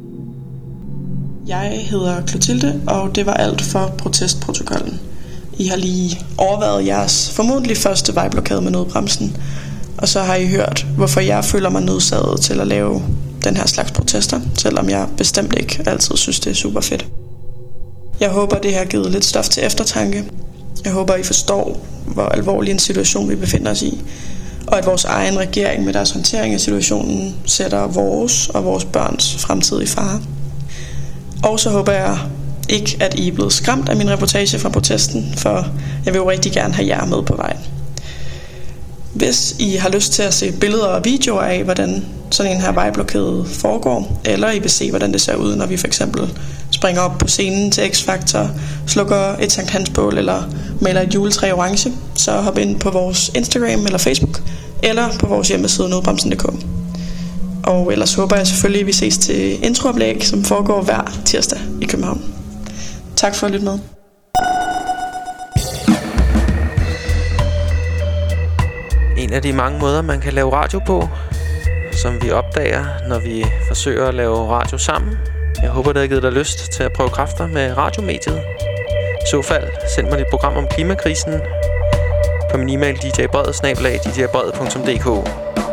Jeg hedder Clotilde, og det var alt for protestprotokollen. I har lige overvejet jeres formodentlig første vejblokade med nødbremsen, og så har I hørt, hvorfor jeg føler mig nødsaget til at lave den her slags protester, selvom jeg bestemt ikke altid synes, det er super fedt. Jeg håber, det har givet lidt stof til eftertanke. Jeg håber, I forstår, hvor alvorlig en situation vi befinder os i, og at vores egen regering med deres håndtering af situationen sætter vores og vores børns fremtid i fare. Og så håber jeg ikke, at I er blevet skræmt af min reportage fra protesten, for jeg vil jo rigtig gerne have jer med på vejen. Hvis I har lyst til at se billeder og videoer af, hvordan sådan en her vejblokade foregår, eller I vil se, hvordan det ser ud, når vi for eksempel springer op på scenen til X-Factor, slukker et Sankt Hans-bål eller maler et juletræ orange, så hop ind på vores Instagram eller Facebook, eller på vores hjemmeside nødbremsen punktum d k. Og ellers håber jeg selvfølgelig, at vi ses til introoplæg, som foregår hver tirsdag i København. Tak for at lytte med. En af de mange måder, man kan lave radio på, som vi opdager, når vi forsøger at lave radio sammen. Jeg håber, det har givet dig lyst til at prøve kræfter med radiomediet. I så fald, send mig dit program om klimakrisen på min e-mail d j bred snabel-a d j bred punktum d k.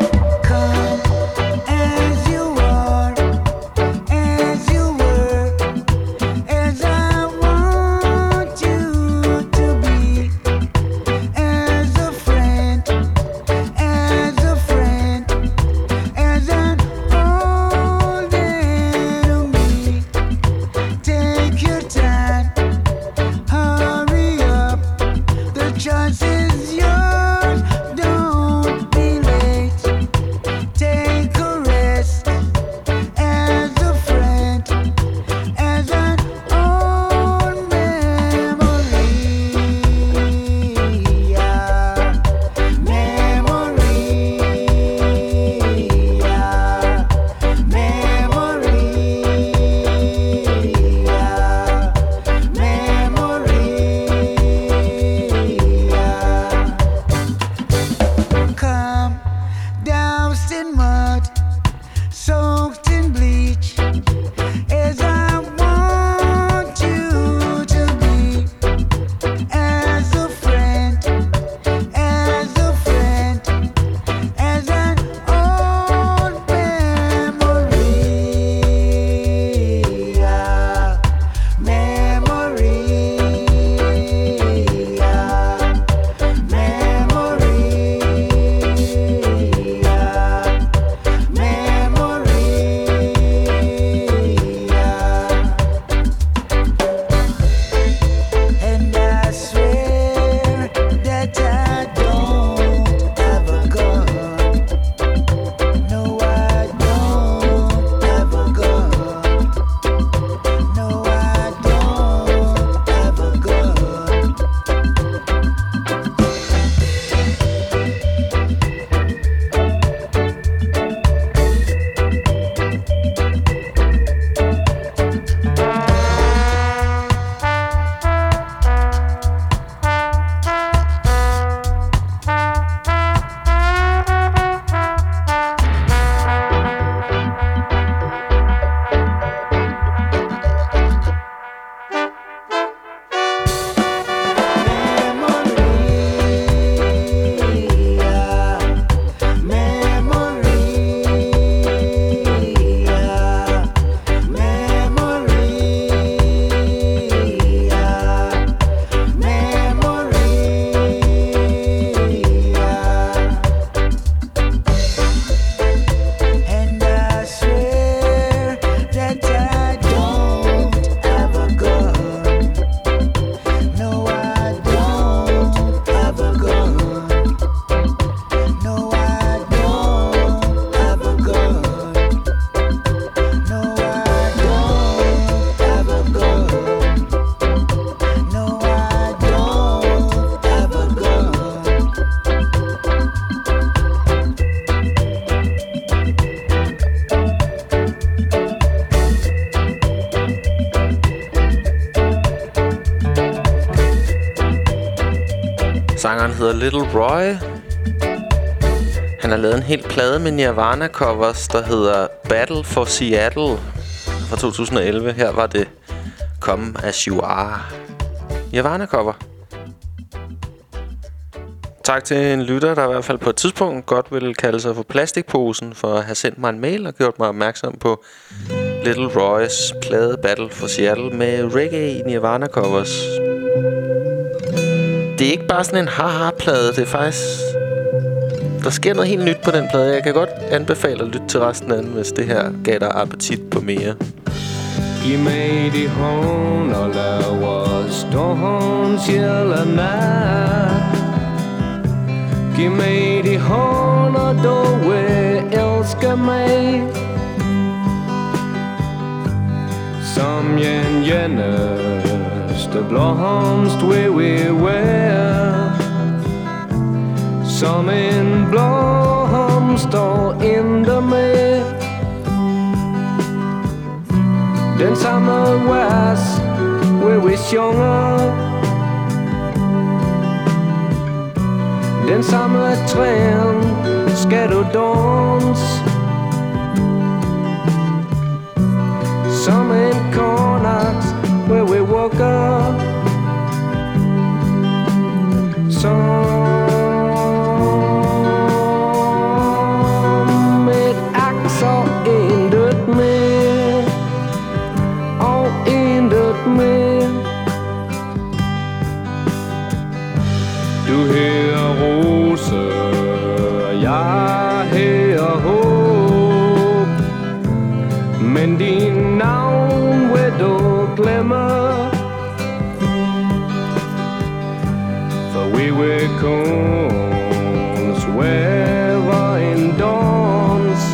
Sangeren hedder Little Roy. Han har lavet en hel plade med Nirvana-covers, der hedder Battle for Seattle fra to tusind og elleve. Her var det Come As You Are. Nirvana-cover. Tak til en lytter, der i hvert fald på et tidspunkt godt ville kalde sig for Plastikposen, for at have sendt mig en mail og gjort mig opmærksom på Little Roys plade Battle for Seattle med reggae Nirvana-covers. Det er ikke bare sådan en haha-plade, det er faktisk... Der sker noget helt nyt på den plade. Jeg kan godt anbefale at lytte til resten af den, hvis det her gav dig appetit på mere. Giv mig de hånd og lad os stående sjæle nat. Giv mig de hånd og du vil elske mig. Som en eneste blomst vil vi være. Som en blomst og intet med. Den samme vers, hvor vi synger. Den samme træn, skal du danse. Som en kornaks, hvor vi walker. Som et aks og intet mere. Og intet mere. Du hører rose, og jeg hører håb. Men din navn vil du glemme. For we were kun svæver en dans.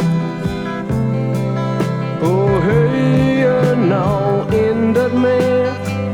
På højen og intet mere.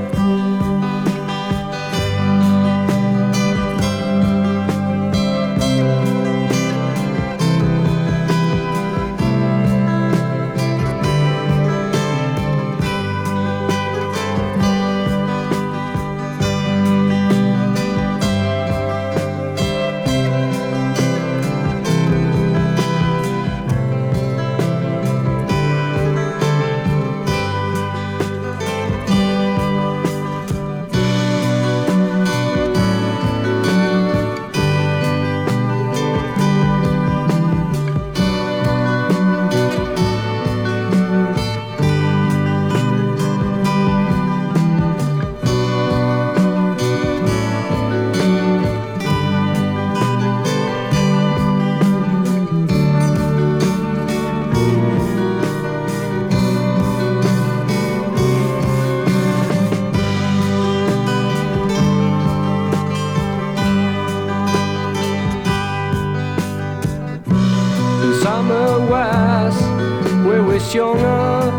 Synger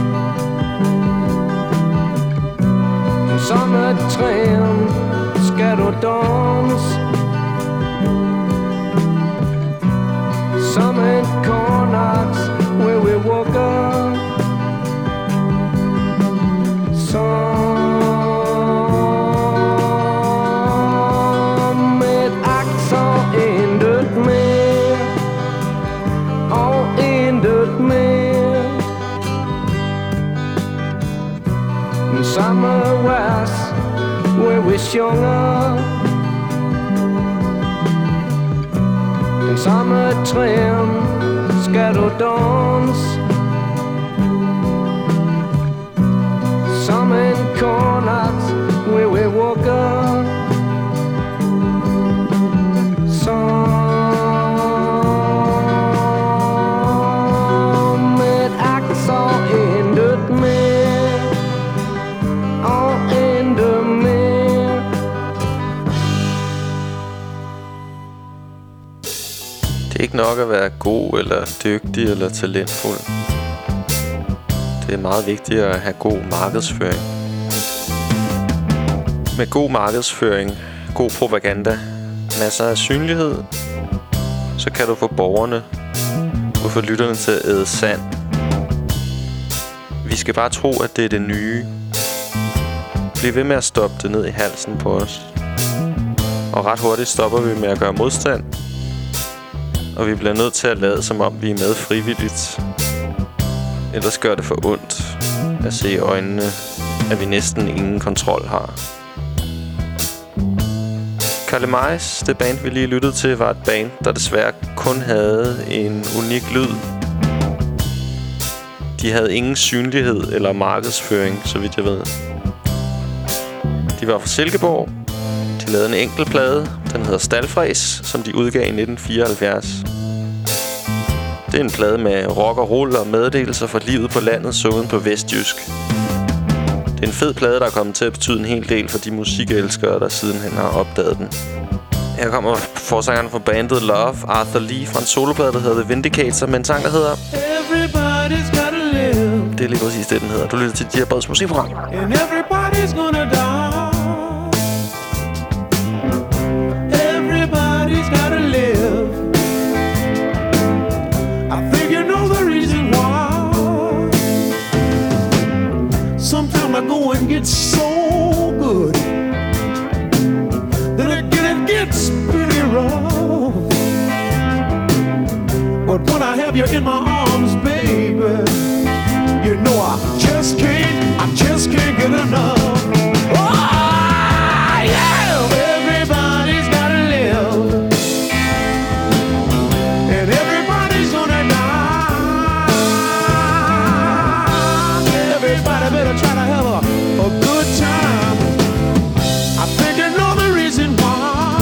som et træn, skal du danse. Som en kornaks, where we walker. Som et aks og intet mere. Og intet mere. Samme vers, hvor vi synger. Den samme træn, skal du danse. Som en kornaks, hvor vi walker. Som et aks og intet mere. Det er ikke nok at være god eller dygtig eller talentfuld. Det er meget vigtigt at have god markedsføring. Med god markedsføring, god propaganda, masser af synlighed, så kan du få borgerne, du kan få lytterne til at æde sand. Vi skal bare tro, at det er det nye. Bliv ved med at stoppe det ned i halsen på os. Og ret hurtigt stopper vi med at gøre modstand. Og vi bliver nødt til at lade, som om vi er med frivilligt. Ellers gør det for ondt at se i øjnene, at vi næsten ingen kontrol har. Karle Mejs, det band vi lige lyttede til, var et band, der desværre kun havde en unik lyd. De havde ingen synlighed eller markedsføring, så vidt jeg ved. De var fra Silkeborg. De lavede en enkelt plade, den hedder Stalfræs, som de udgav i nitten fireoghalvfjerds. Det er en plade med rock og roll og meddelelser fra livet på landet, sunget på vestjysk. Det er en fed plade, der er kommet til at betyde en hel del for de musikelskere, der sidenhen har opdaget den. Her kommer forsangeren fra bandet Love, Arthur Lee, fra en soloplade, der hedder The Vindicator, med en sang, der hedder Everybody's gotta live. Det er lige præcis det, den hedder. Du lytter til Dia Breds musikprogram. And everybody's gonna die. Everybody's gotta live. I think you know the reason why. gonna go and get so good. Then again it gets pretty rough. But when I have you in my arms, baby, you know I just can't, I just can't get enough. Oh, yeah! Everybody's gotta live, and everybody's gonna die. Everybody better try to have a, a good time. I think you know the reason why.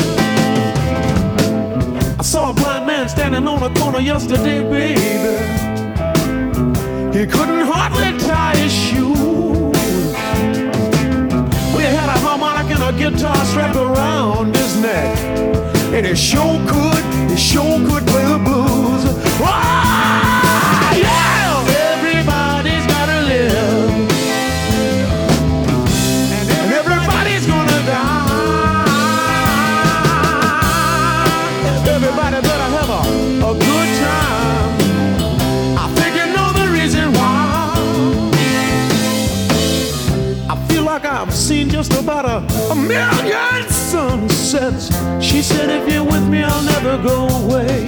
I saw a blind man standing on a corner yesterday, baby. He couldn't hardly tie his shoes. We had a harmonic and a guitar strapped around his neck, and he sure could, he sure could play the blues. Oh, yeah! Everybody's gotta live, and everybody's gonna die. Everybody better have a, a good time. I think you know the reason why. I feel like I've seen just about a, a million sunsets. She said, if you're with me, I'll never go away.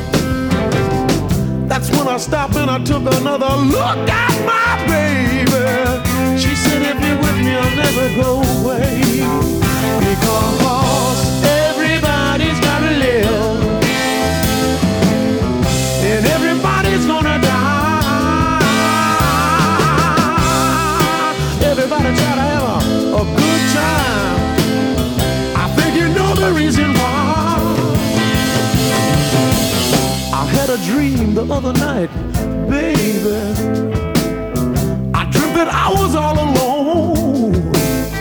That's when I stopped and I took another look at my baby. She said, if you're with me, I'll never go away. Because everybody's gotta live, and everybody's gonna die. Everybody try to have a, a good time. I think you know the reason why. I had a dream the other night, baby. I dreamt that I was all alone.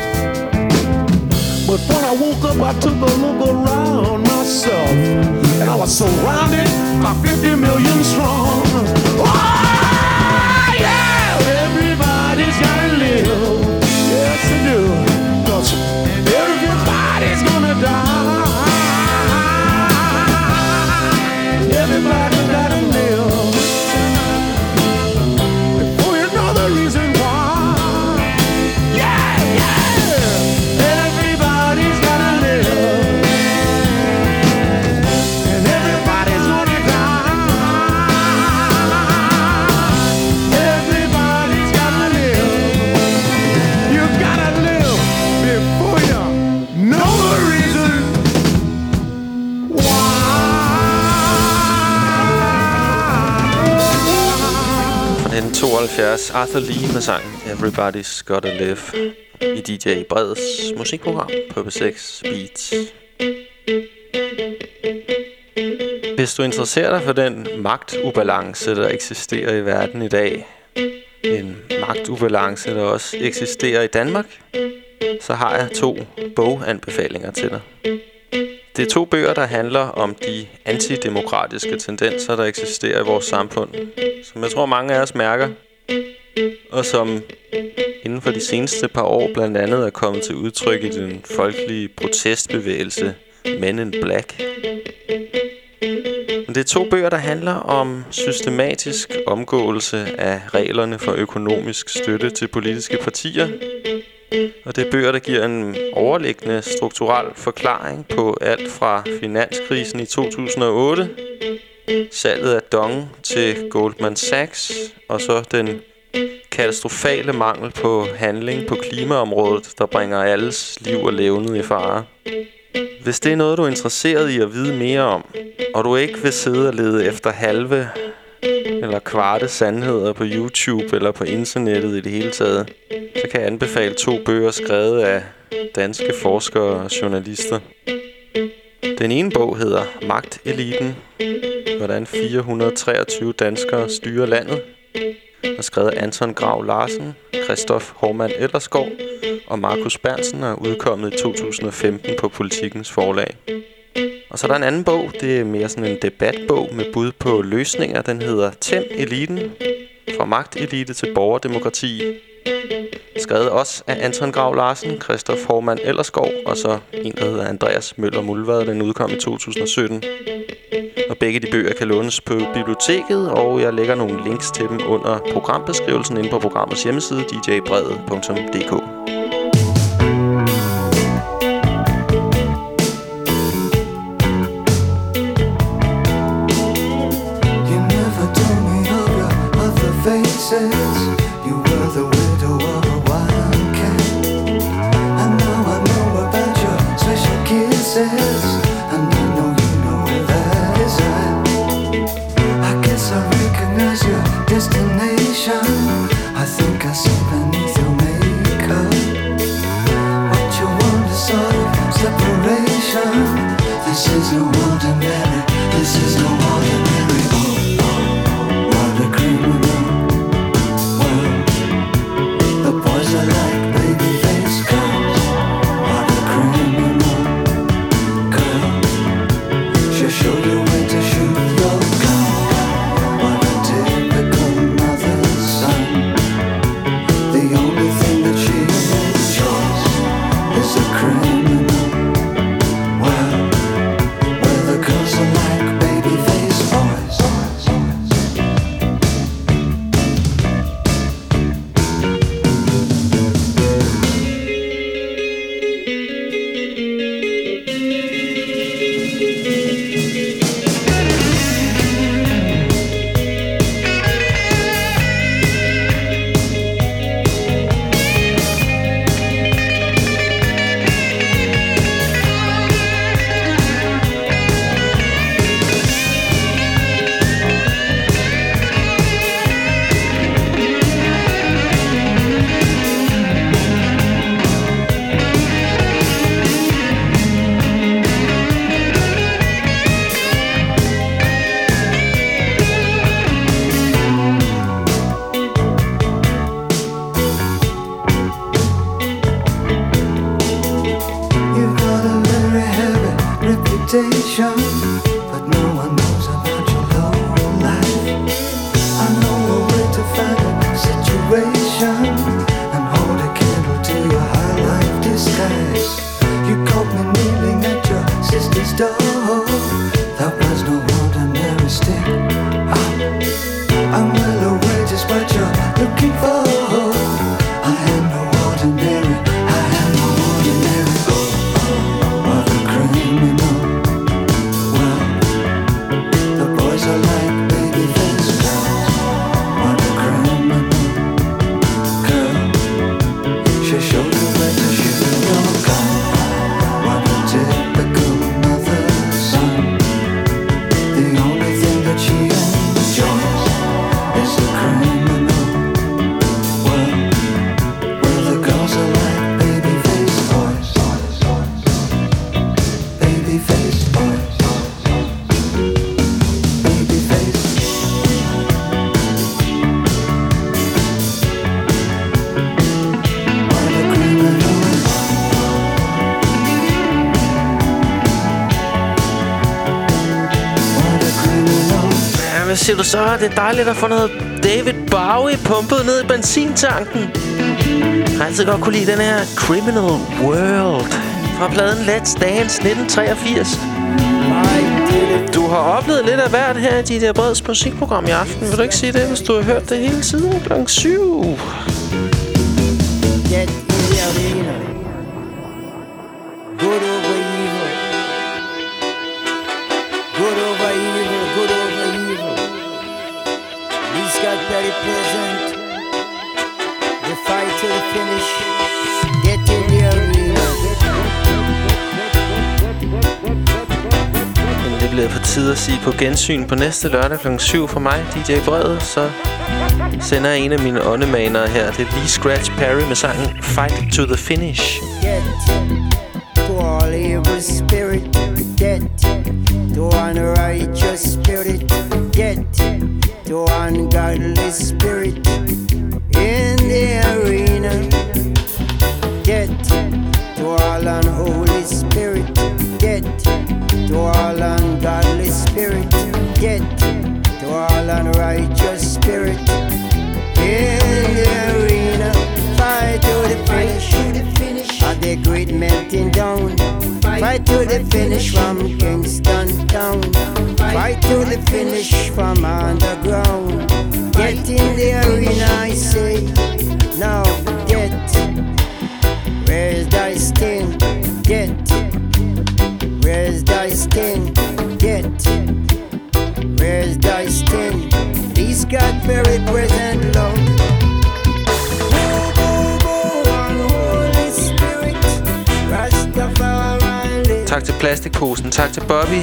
But when I woke up, I took a look around myself, and I was surrounded by fifty million strong. Oh, yeah! Everybody's gotta live. Yes, they do. 'Cause everybody's gonna die. Everybody's gotta live. Before you know the reason why. Yeah, yeah! Everybody's gotta live, and everybody's gonna die. Everybody's gotta live. You gotta live before you know the reason why. Fra nitten tooghalvfjerds, Arthur Lee med sangen Everybody's Gotta Live i D J Breds musikprogram på P seks Beats. Hvis du interesserer dig for den magtubalance, der eksisterer i verden i dag, en magtubalance, der også eksisterer i Danmark, så har jeg to boganbefalinger til dig. Det er to bøger, der handler om de antidemokratiske tendenser, der eksisterer i vores samfund, som jeg tror mange af os mærker, og som inden for de seneste par år blandt andet er kommet til udtryk i den folkelige protestbevægelse Men in Black. Men det er to bøger, der handler om systematisk omgåelse af reglerne for økonomisk støtte til politiske partier. Og det er bøger, der giver en overliggende strukturel forklaring på alt fra finanskrisen i to tusind og otte, salget af Dong til Goldman Sachs, og så den katastrofale mangel på handling på klimaområdet, der bringer alles liv og levned i fare. Hvis det er noget, du er interesseret i at vide mere om, og du ikke vil sidde og lede efter halve eller kvarte sandheder på YouTube eller på internettet i det hele taget, så kan jeg anbefale to bøger skrevet af danske forskere og journalister. Den ene bog hedder Magteliten, hvordan fire hundrede og treogtyve danskere styrer landet, og skrevet af Anton Grau Larsen, Christoph Hormann Ellerskov og Markus Berntsen, er udkommet i to tusind og femten på Politikens forlag. Og så er der en anden bog, det er mere sådan en debatbog med bud på løsninger. Den hedder Tæm Eliten, fra magtelite til borgerdemokrati. Skrevet også af Anton Grau Larsen, Christoph Hormann Ellerskov og så en, der hedder Andreas Møller Muldvad. Den udkom i to tusind og sytten. Og begge de bøger kan lånes på biblioteket, og jeg lægger nogle links til dem under programbeskrivelsen inde på programmets hjemmeside d j brede punktum d k. You were the widow of a wild cat, and now I know about your special kisses, and I know you know where that is at. I guess I recognize your destination. I think I see beneath your makeup what you want is sort of separation. This is no ordinary, this is no ordinary. Oh, oh, what a criminal. Like baby-face girls, what a criminal girl. She'll show you where to shoot your gun. What a typical mother's son. The only thing that she enjoys is a criminal world where the girls are like baby-face boys. But no one knows about your low life. I know a way to find a situation and hold a candle to your high life disguise. You caught me kneeling at your sister's door. That was no ordinary stick. I, I'm well aware just what you're looking for. I am no ordinary, I am no ordinary. What a criminal. Like baby-face girls, what a criminal girl. She'll show you where to shoot your gun. What a typical mother's son. The only thing that she enjoys is a criminal world where the girls are like baby-face boys. Baby-face boys. Hvad siger du så? Det er dejligt at få noget David Bowie pumpet ned i benzintanken. Jeg har altid godt kunne lide den her Criminal World fra pladen Let's Dance nitten treogfirs. Du har oplevet lidt af hvert her i D J Breds musikprogram i aften. Vil du ikke sige det, hvis du har hørt det hele tiden klokken syv? Get in the arena. Good over evil. Good over evil. Good over evil. Lee Scott Perry present. The fight to the finish. Get in the arena. Men det bliver på tide at sige på gensyn på næste lørdag klokken syv for mig, D J Brede. Så sender jeg en af mine åndemanere her. Det er Lee Scratch Perry med sangen Fight to the Finish. Get to all evil spirit. Get to unrighteous spirit. Get to ungodly spirit in the arena. Get to all unholy spirit. Get to all ungodly spirit. Get to all unrighteous spirit in the arena. Fight to the finish of the great melting down. Fight to the finish from Kingston town. Fight to the finish from underground. Get in the arena, I say. Now get. Where's thy sting? Get. Where's thy sting? Get. Where's thy sting? Peace God very present, Lord. Tak til Plastikposen, tak til Bobby.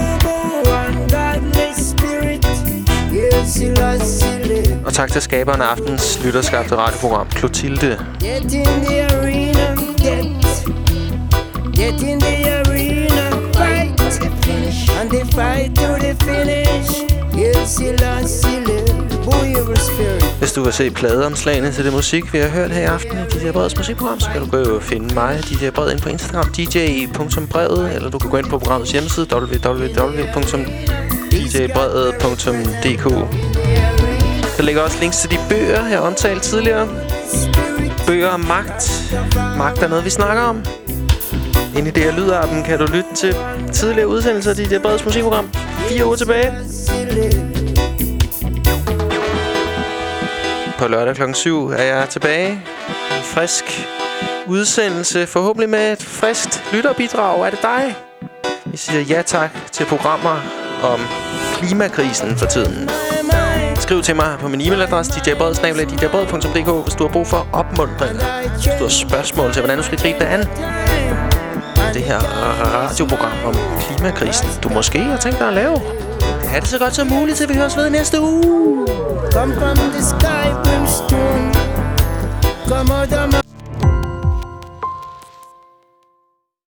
Og tak til skaberen af aftens lytterskabte radioprogram, Clotilde. Get in the arena, get. Get in the arena, fight. And they fight to the finish. Hvis du vil se pladeomslagene til det musik, vi har hørt her i aften i D J Breds musikprogram, så kan du gå og finde mig, D J Bred, ind på Instagram, D J punktum brevet, eller du kan gå ind på programmets hjemmeside, w w w punktum d j brevet punktum d k. Der ligger også links til de bøger, jeg omtalte tidligere. Bøger om magt. Magt er noget, vi snakker om. Inde i det her lydappen kan du lytte til tidligere udsendelser af D J Breds musikprogram. Fire uger tilbage. På lørdag klokken syv er jeg tilbage. En frisk udsendelse, forhåbentlig med et friskt lytterbidrag. Er det dig? Vi siger ja tak til programmer om klimakrisen for tiden. Skriv til mig på min e-mailadresse d j bred snabel-a d j bred punktum d k, hvis du har brug for opmuntring. Hvis du har spørgsmål til, hvordan du skal gribe det an. Det her radioprogram om klimakrisen, du måske har tænkt dig at lave. Det er det så godt som muligt, til vi høres ved næste uge. Come from the sky, brimstone. Come out of my